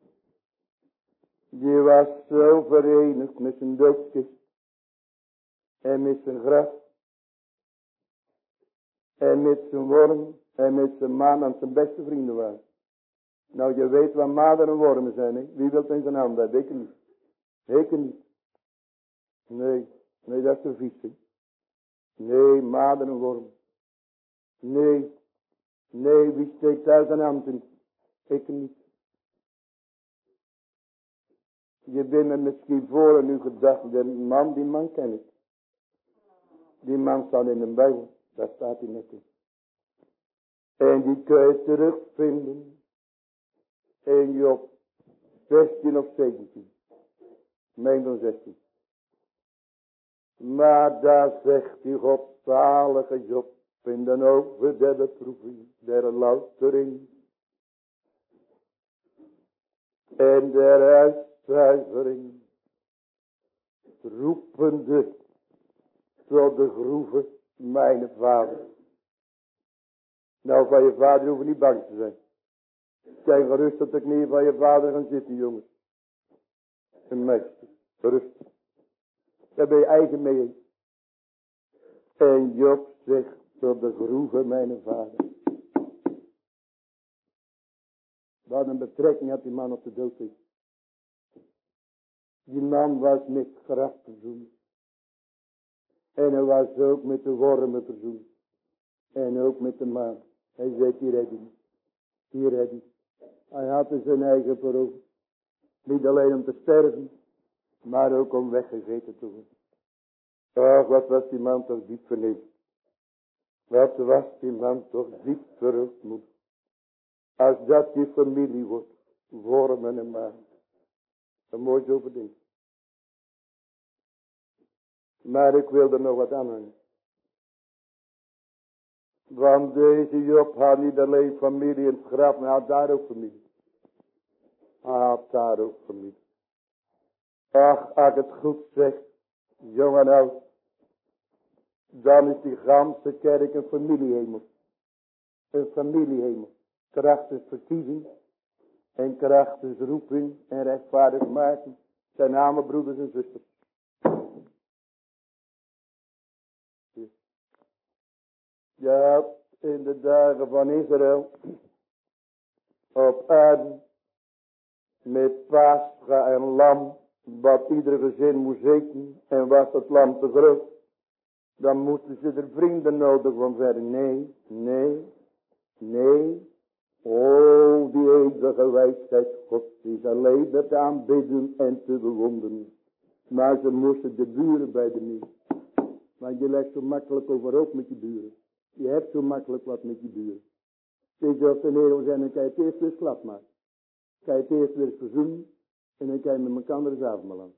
Speaker 2: Die was zo verenigd met zijn doodskist. En met zijn graf. En met zijn worm. En met zijn man en zijn beste vrienden waren. Nou, je weet wat maden en wormen zijn, hè? Wie wil in zijn hand hebben? Ik niet. Ik niet. Nee, dat is de vies. Nee, maden en wormen. Nee, wie steekt thuis een hand in? Ik niet. Je bent me misschien voor en nu gedacht, die man ken ik. Die man staat in de Bijbel, daar staat hij net in. En die kun je terugvinden in Job 16 of 17. Meen dan 16. Maar daar zegt die godzalige Job in de oven der beproeving, der loutering en der uitzuivering, roepende tot de groeve, mijn vader. Nou, van je vader hoef je niet bang te zijn. Kijk gerust op de knieën van je vader gaan zitten, jongen. Een meester, gerust. Daar ben je eigen mee eens. En Job zegt tot de groeve, mijn vader. Wat een betrekking had die man op de dood. Die man was met graf verzoend. En hij was ook met de wormen verzoend. En ook met de maan. Hij zei, hier heb je. Hier heb je. Hij had er zijn eigen voor over. Niet alleen om te sterven, maar ook om weggegeten te worden. Ach, wat was die man toch diep vernederd. Wat was die man toch diep verootmoedigd. Als dat je familie wordt, wormen en maan. Dan moet je over denken. Maar ik wil er nog wat aan hangen. Want deze Job had niet alleen familie in het graf, maar hij had daar ook familie. Hij had daar ook familie. Ach, als ik het goed zeg, jong en oud, dan is die ganse kerk een familiehemel. Een familiehemel. Krachtens verkiezing en krachtens roeping en rechtvaardig maken. Zijn namen broeders en zusters. Ja, in de dagen van Israël, op aarde, met Pascha en lam, wat ieder gezin moest eten, en was het lam te groot, dan moesten ze er vrienden nodig van verder. Nee, nee, nee. O, die eeuwige wijsheid God is alleen te aanbidden en te bewonderen. Maar ze moesten de buren bij de niet. Want je legt zo makkelijk overhoop met je buren. Je hebt zo makkelijk wat met je buren. Weet je of de Heer wil zijn, dan kan je het eerst weer glad maken. Kan je het eerst weer verzoenen. En dan kan je met elkaar eens avondmaal aan.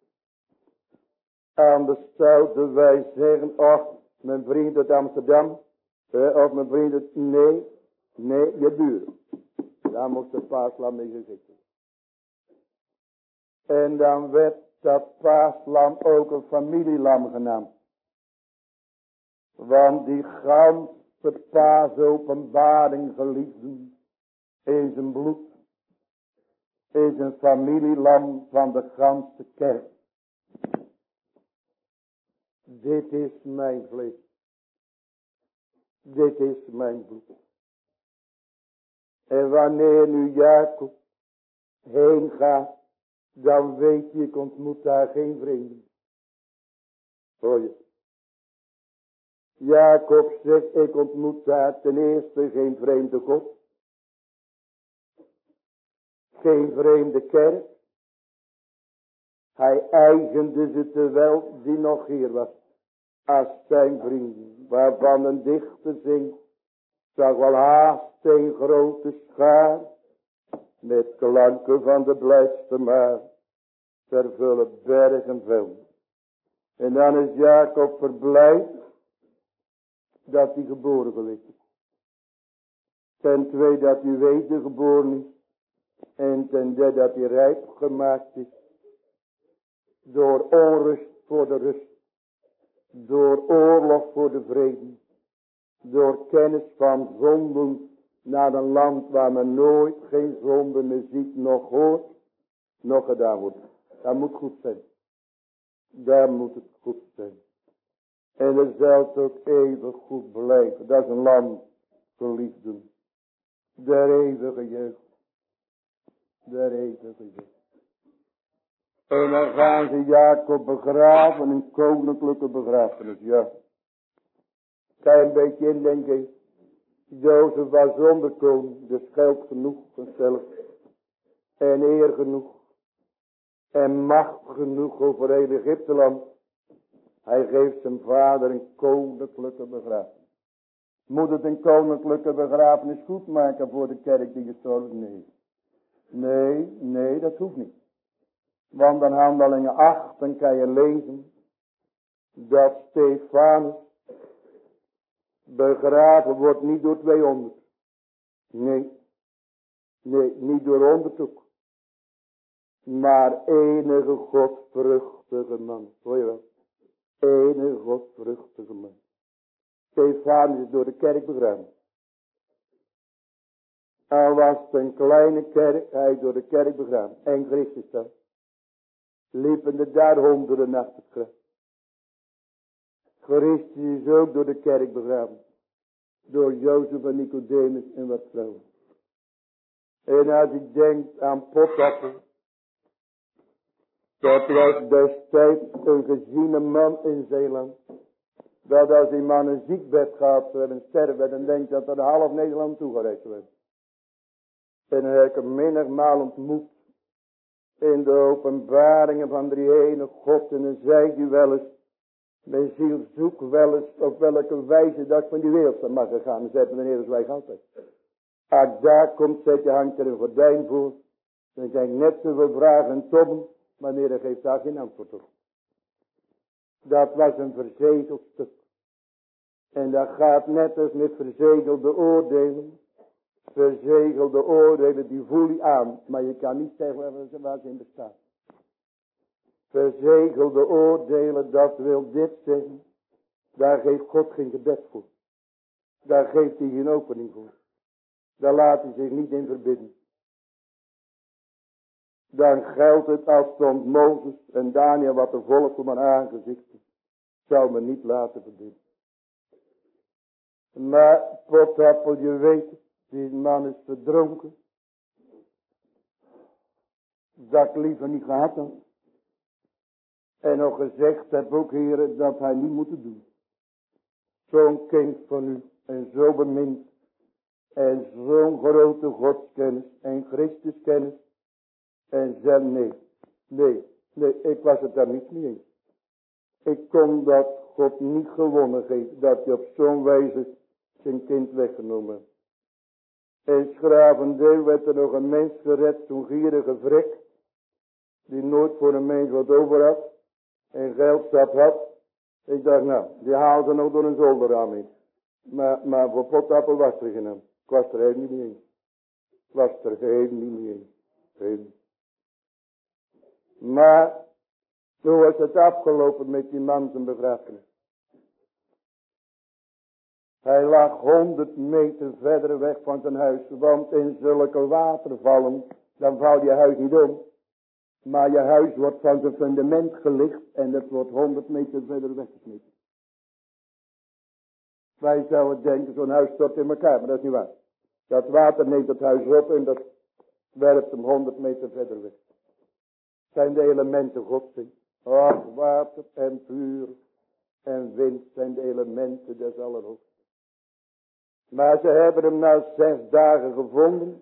Speaker 2: Anders zouden wij zeggen, och, mijn vriend uit Amsterdam. Of mijn vriend uit, nee, je buren. Daar moest de paaslam mee gezeten. En dan werd dat paaslam ook een familielam genaamd. Want die ganse paasopenbaring geliefden in zijn bloed is een familielam van de ganse kerk. Dit is mijn vlees. Dit is mijn bloed. En wanneer nu Jacob heen gaat, dan weet je, ik ontmoet daar geen vrienden. Hoor je? Jacob zegt, ik ontmoet daar ten eerste geen vreemde God. Geen vreemde kerk. Hij eigende ze terwijl die nog hier was. Als zijn vrienden. Waarvan een dichter zingt. Zag wel haast een grote schaar. Met klanken van de blijste maar. Vervullen berg en veld. En dan is Jacob verblijd. Dat hij geboren geweest is. Ten tweede dat hij wedergeboren is. En ten derde dat hij rijp gemaakt is. Door onrust voor de rust. Door oorlog voor de vrede. Door kennis van zonden naar een land waar men nooit geen zonde meer ziet, nog hoort, nog gedaan wordt. Dat moet goed zijn. Daar moet het goed zijn. En het zal ook eeuwig goed blijven. Dat is een land, geliefden. Der eeuwige jeugd. Der eeuwige jeugd. En dan gaan ze Jacob begraven, een koninklijke begrafenis, ja. Kan je een beetje indenken. Jozef was zonder koning, dus geld genoeg vanzelf. En eer genoeg. En macht genoeg over heel Egypteland. Hij geeft zijn vader een koninklijke begrafenis. Moet het een koninklijke begrafenis goed maken voor de kerk die gestorven is? Nee, dat hoeft niet. Want in Handelingen 8 dan kan je lezen dat Stefanus begraven wordt niet door 200. Nee, niet door 100 ook. Maar enige godvruchtige man. Hoor je wel? Enige godvruchtige man. Stefanus is door de kerk begraven. Al was het een kleine kerk, hij is door de kerk begraven. En Christus dan. Liepen er daar honderden nacht het graf. Christus is ook door de kerk begraven. Door Jozef en Nicodemus en wat vrouwen. En als ik denk aan Potappel. Dat was destijds een geziene man in Zeeland. Dat als die man een ziekbed gehad werd en sterven, dan denkt dat er half Nederland toegereisd werd. En dan heb ik hem menigmaal ontmoet. In de openbaringen van de ene God. En dan zei hij wel eens. Mijn ziel zoekt wel eens op welke wijze dat ik van die wereld mag gegaan. En zegt meneer, zwijg altijd. Als daar komt, zet je hangt er een gordijn voor. En ik denk net zoveel vragen en tobben. Maar meneer geeft daar geen antwoord op. Dat was een verzegeld stuk. En dat gaat net als met verzegelde oordelen. Verzegelde oordelen, die voel je aan. Maar je kan niet zeggen waar ze in bestaan. Verzegelde oordelen, dat wil dit zeggen. Daar geeft God geen gebed voor. Daar geeft hij geen opening voor. Daar laat hij zich niet in verbinden. Dan geldt het als stond Mozes en Daniel wat de volk voor mijn aangezicht. Zou me niet laten verbinden. Maar Potappel, je weet het. Die man is verdronken. Dat ik liever niet gehad had. En nog gezegd heb ook, heren, dat hij niet moet doen. Zo'n kind van u. En zo bemind. En zo'n grote godskennis. En Christuskennis. En zei nee, ik was het daar niet mee eens. Ik kon dat God niet gewonnen geven. Dat hij op zo'n wijze zijn kind weggenomen heeft. In Schravendeel werd er nog een mens gered, zo'n gierige vrek. Die nooit voor een mens wat over had. En geld zat had. Ik dacht nou, die haalde nog door een zolderraam in. Maar voor Potappel was er geen hem. Ik was er helemaal niet mee eens. Was er helemaal niet mee eens. Maar, hoe was het afgelopen met die man zijn begrafenis? Hij lag 100 meter verder weg van zijn huis. Want in zulke watervallen, dan valt je huis niet om. Maar je huis wordt van zijn fundament gelicht. En dat wordt 100 meter verder weggesmeten. Wij zouden denken, zo'n huis stort in elkaar. Maar dat is niet waar. Dat water neemt het huis op en dat werpt hem 100 meter verder weg. Zijn de elementen Gods. Ach, water en vuur en wind zijn de elementen des Allerhoogsten. Maar ze hebben hem na 6 dagen gevonden.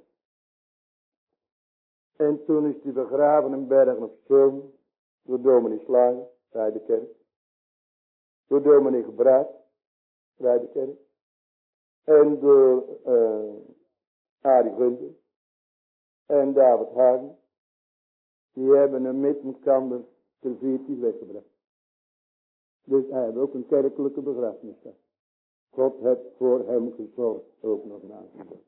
Speaker 2: En toen is hij begraven in Bergen op Zoom. Door dominee Slager, bij de kerk. Door dominee Gebraat, bij de kerk. En door Arie Gunder. En David Hagen. Die hebben hem middenkander ter 14 weggebracht. Dus hij heeft ook een kerkelijke begrafenis gehad. God heeft voor hem gezorgd, ook nog naast.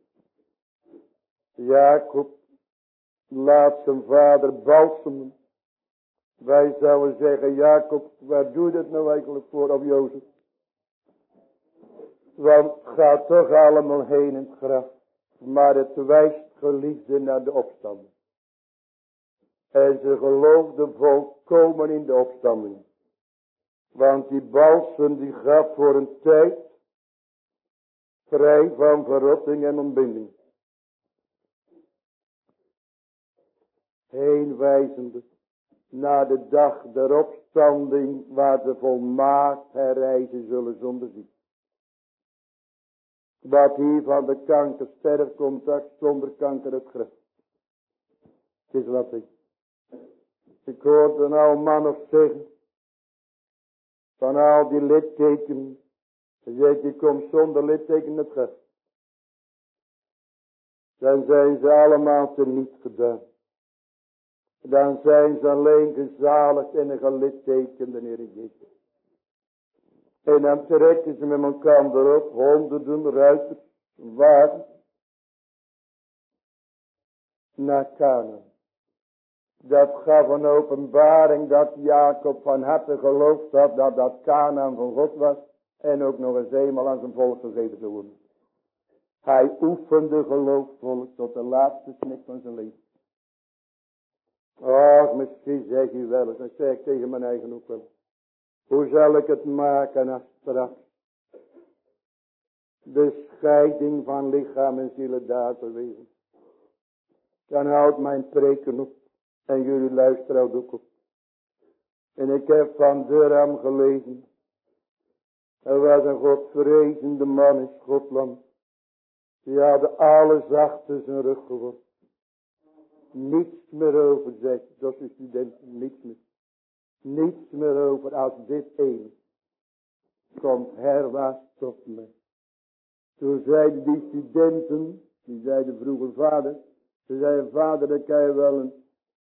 Speaker 2: Jacob laat zijn vader balsemen. Wij zouden zeggen, Jacob, waar doe je dat nou eigenlijk voor, of Jozef? Want het gaat toch allemaal heen in het graf. Maar het wijst geliefde naar de opstanding. En ze geloofden volkomen in de opstanding. Want die balsem die gaat voor een tijd vrij van verrotting en ontbinding. Heenwijzende naar de dag der opstanding waar ze volmaakt herrijzen zullen zonder ziekte. Wat hier van de kanker sterft, komt dat zonder kanker het graf. Het is wat ik hoorde een oude man nog zeggen, van al die littekenen, je komt zonder litteken het graf. Dan zijn ze allemaal teniet gedaan. dan zijn ze alleen gezaligd en gelittekend, Heer Jezus. En dan trekken ze met elkaar erop, honderden ruiters, wagens, naar Canaan. Dat gaf een openbaring dat Jacob van harte geloofd had dat Canaan van God was. En ook nog eens eenmaal aan zijn volk gegeven te worden. Hij oefende geloofsvolk tot de laatste snik van zijn leven. Ach, misschien zeg je wel eens, dat zeg ik tegen mijn eigen ook wel. Hoe zal ik het maken als straks de scheiding van lichaam en ziel daar te wezen. Dan houdt mijn preken op en jullie luisteren ook op. En ik heb van Durham gelezen. Er was een godvrezende man in Schotland. Die had alles achter zijn rug geworpen. Niets meer over, zegt dat is de student, niets meer. Niets meer over als dit ene. Komt herwaarts tot mij. Toen zeiden die studenten, die zeiden vroeger vader. Ze zeiden vader, dan kan je wel een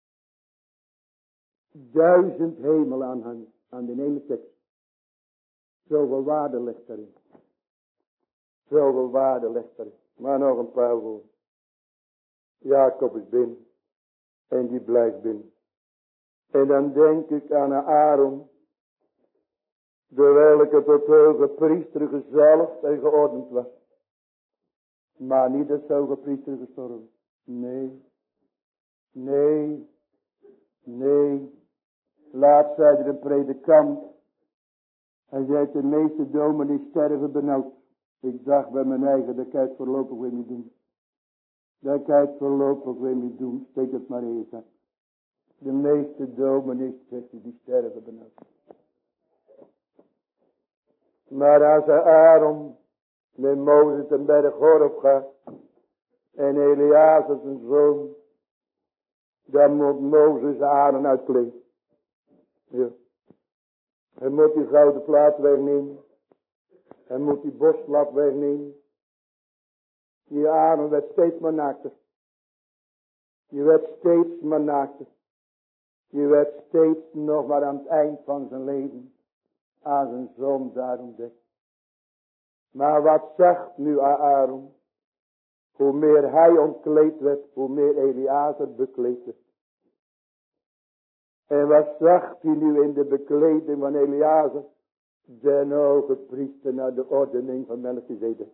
Speaker 2: 1000 hemel aanhangen. Aan die ene tekst. Zoveel waarde ligt erin. Zoveel waarde ligt erin. Maar nog een paar woorden. Jacob is binnen. En die blijft binnen. En dan denk ik aan Aaron. Terwijl ik het tot hoge priester gezalfd en geordend was. Maar niet als hoge priester gestorven. Nee. Nee. Nee. Laatst zei er een predikant. Hij zei de meeste dominees sterven benauwd. Ik dacht bij mijn eigen, dat kan je het voorlopig weer niet doen. Dat kan je het voorlopig weer niet doen. Steek het maar eens aan. De meeste dominees, zegt hij, die sterven benauwd. Maar als Aaron met Mozes een berg Horeb gaat. En Elias zijn zoon. Dan moet Mozes Aaron uitkleden. Ja. Hij moet die gouden plaat wegnemen. Hij moet die borstlat wegnemen. Die Aaron werd steeds maar naakter. Je werd steeds maar naakter. Je werd steeds nog maar aan het eind van zijn leven. Aan zijn zoon daar ontdekt. Maar wat zag nu Aaron? Hoe meer hij ontkleed werd, hoe meer Eliazer bekleed werd. En wat zag hij nu in de bekleding van Eliazer? Den hoge priester naar de ordening van Melchizedek.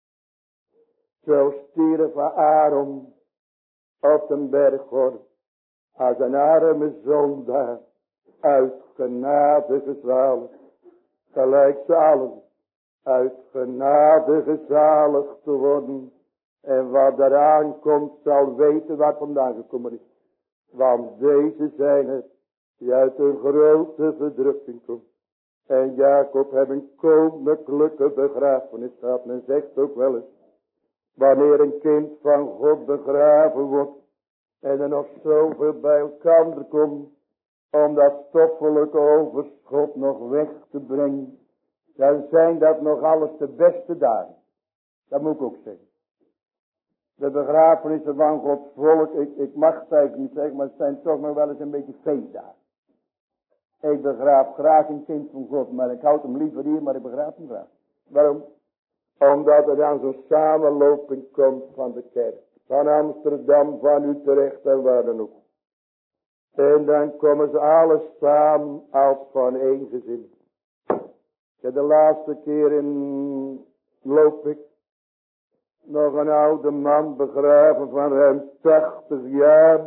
Speaker 2: Zo stierf Aaron op den berg Horeb als een arme zondaar uit genade gezaligd. Gelijk ze allen uit genade gezaligd te worden. En wat eraan komt zal weten waar vandaan gekomen is. Want deze zijn het die uit een grote verdrukking komt. En Jacob heeft een koninklijke begrafenis gehad. Men zegt ook wel eens. Wanneer een kind van God begraven wordt. En er nog zoveel bij elkaar komt. Om dat stoffelijke overschot nog weg te brengen. Dan zijn dat nog alles de beste dagen. Dat moet ik ook zeggen. De begrafenissen van Gods volk. Ik mag het eigenlijk niet zeggen. Maar het zijn toch nog wel eens een beetje feestdagen. Ik begraaf graag een kind van God. Maar ik houd hem liever hier. Maar ik begraaf hem graag. Waarom? Omdat er dan zo'n samenloping komt van de kerk. Van Amsterdam, van Utrecht en waar dan ook. En dan komen ze alles samen als van één gezin. De laatste keer in loop ik. Nog een oude man begraven van ruim 80 jaar.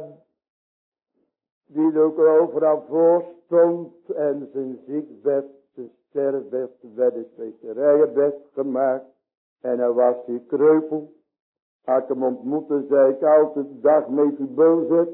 Speaker 2: Die er ook overal voor stond. En zijn ziekbed, zijn sterfbed, werd een specerijenbed gemaakt. En hij was hier kreupel. Als ik hem ontmoette, zei ik altijd, dag Mephibozet.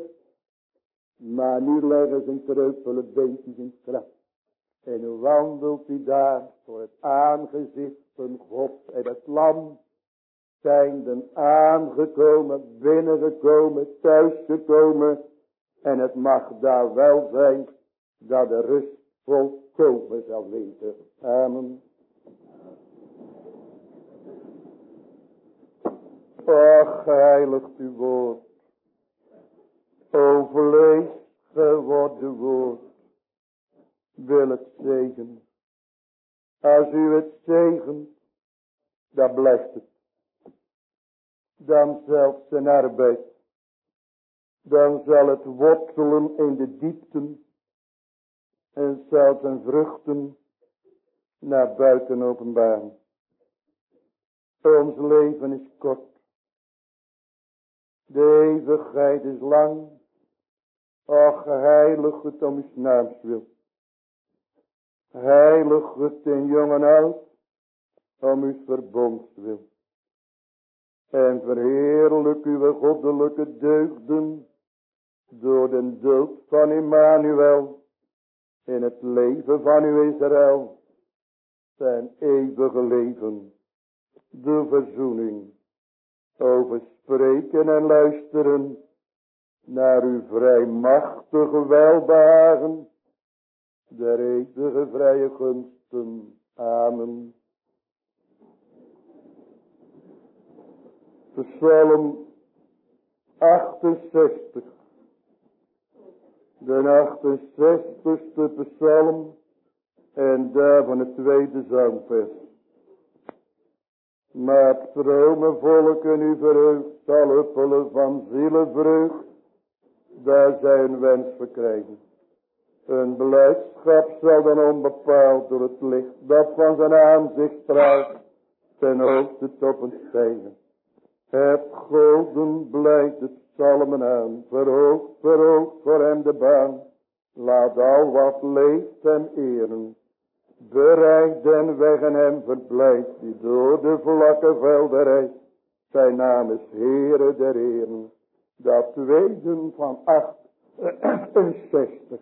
Speaker 2: Maar nu leggen zijn kreupele beentjes in het graf. En nu wandelt hij daar voor het aangezicht van God en het lam. Zijn dan aangekomen, binnengekomen, thuisgekomen. En het mag daar wel zijn dat de rust volkomen zal weten. Amen. Och, heiligt uw woord. O vlees geworden woord wil het zegenen. Als u het zegent, dan blijft het. Dan zelfs zijn arbeid. Dan zal het wortelen in de diepten. En zal zijn vruchten naar buiten openbaren. Ons leven is kort. De eeuwigheid is lang. Och, heilig het om uw naams wil. Heilig het in jong en oud, om uw verbonds wil. En verheerlijk uw goddelijke deugden, door de dood van Immanuel, in het leven van uw Israël, zijn eeuwige leven, de verzoening, over spreken en luisteren, naar uw vrijmachtige welbehagen, der eeuwige vrije gunsten. Amen. Psalm 68. De 68ste psalm en daarvan het tweede zangvers. Maar het vrome volk in uw verheugd zal huppelen van zielenvreugd, daar zij een wens verkrijgen. Hun blijdschap zal dan onbepaald door het licht dat van zijn aanzicht straalt, ten hoogste toppen stijgen. Het golden blijft het psalmen aan, verhoogd, verhoogd voor hem de baan. Laat al wat leeft hem eren, bereid den weg en hem verblijft, die door de vlakke velden rijdt. Zijn naam is Heere der Heren. Dat tweede van 68.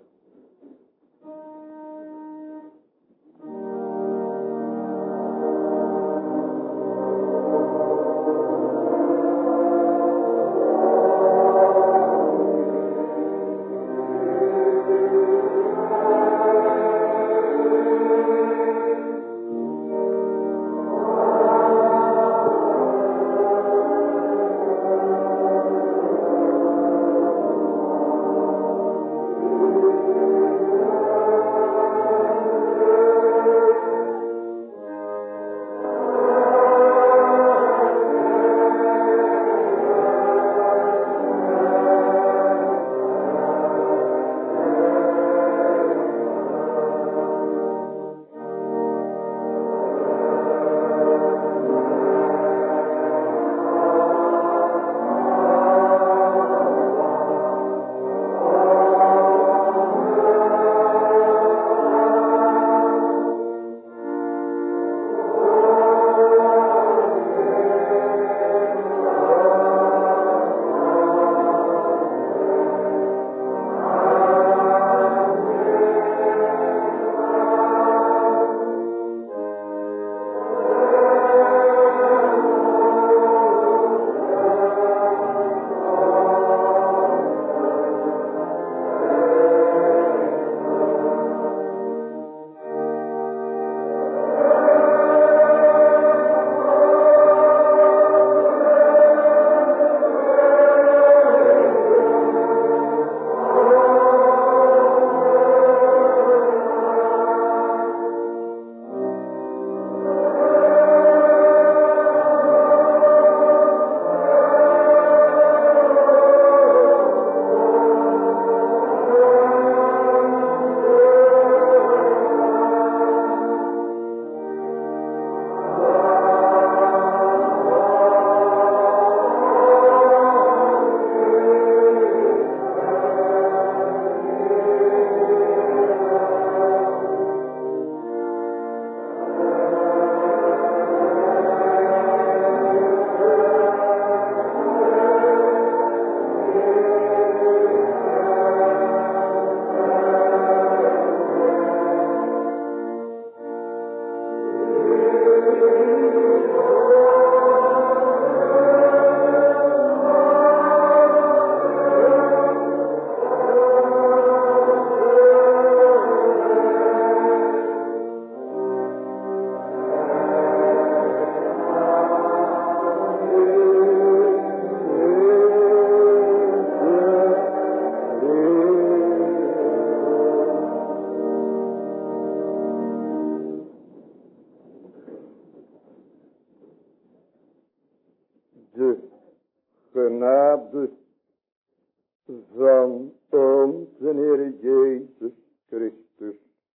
Speaker 2: Jezus Christus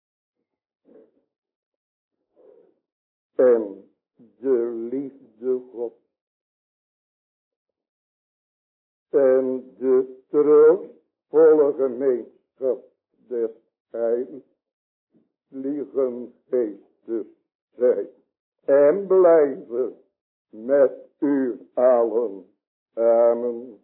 Speaker 2: en de liefde God en de troostvolle gemeenschap des Heilige Geestes zij en blijven met u allen. Amen.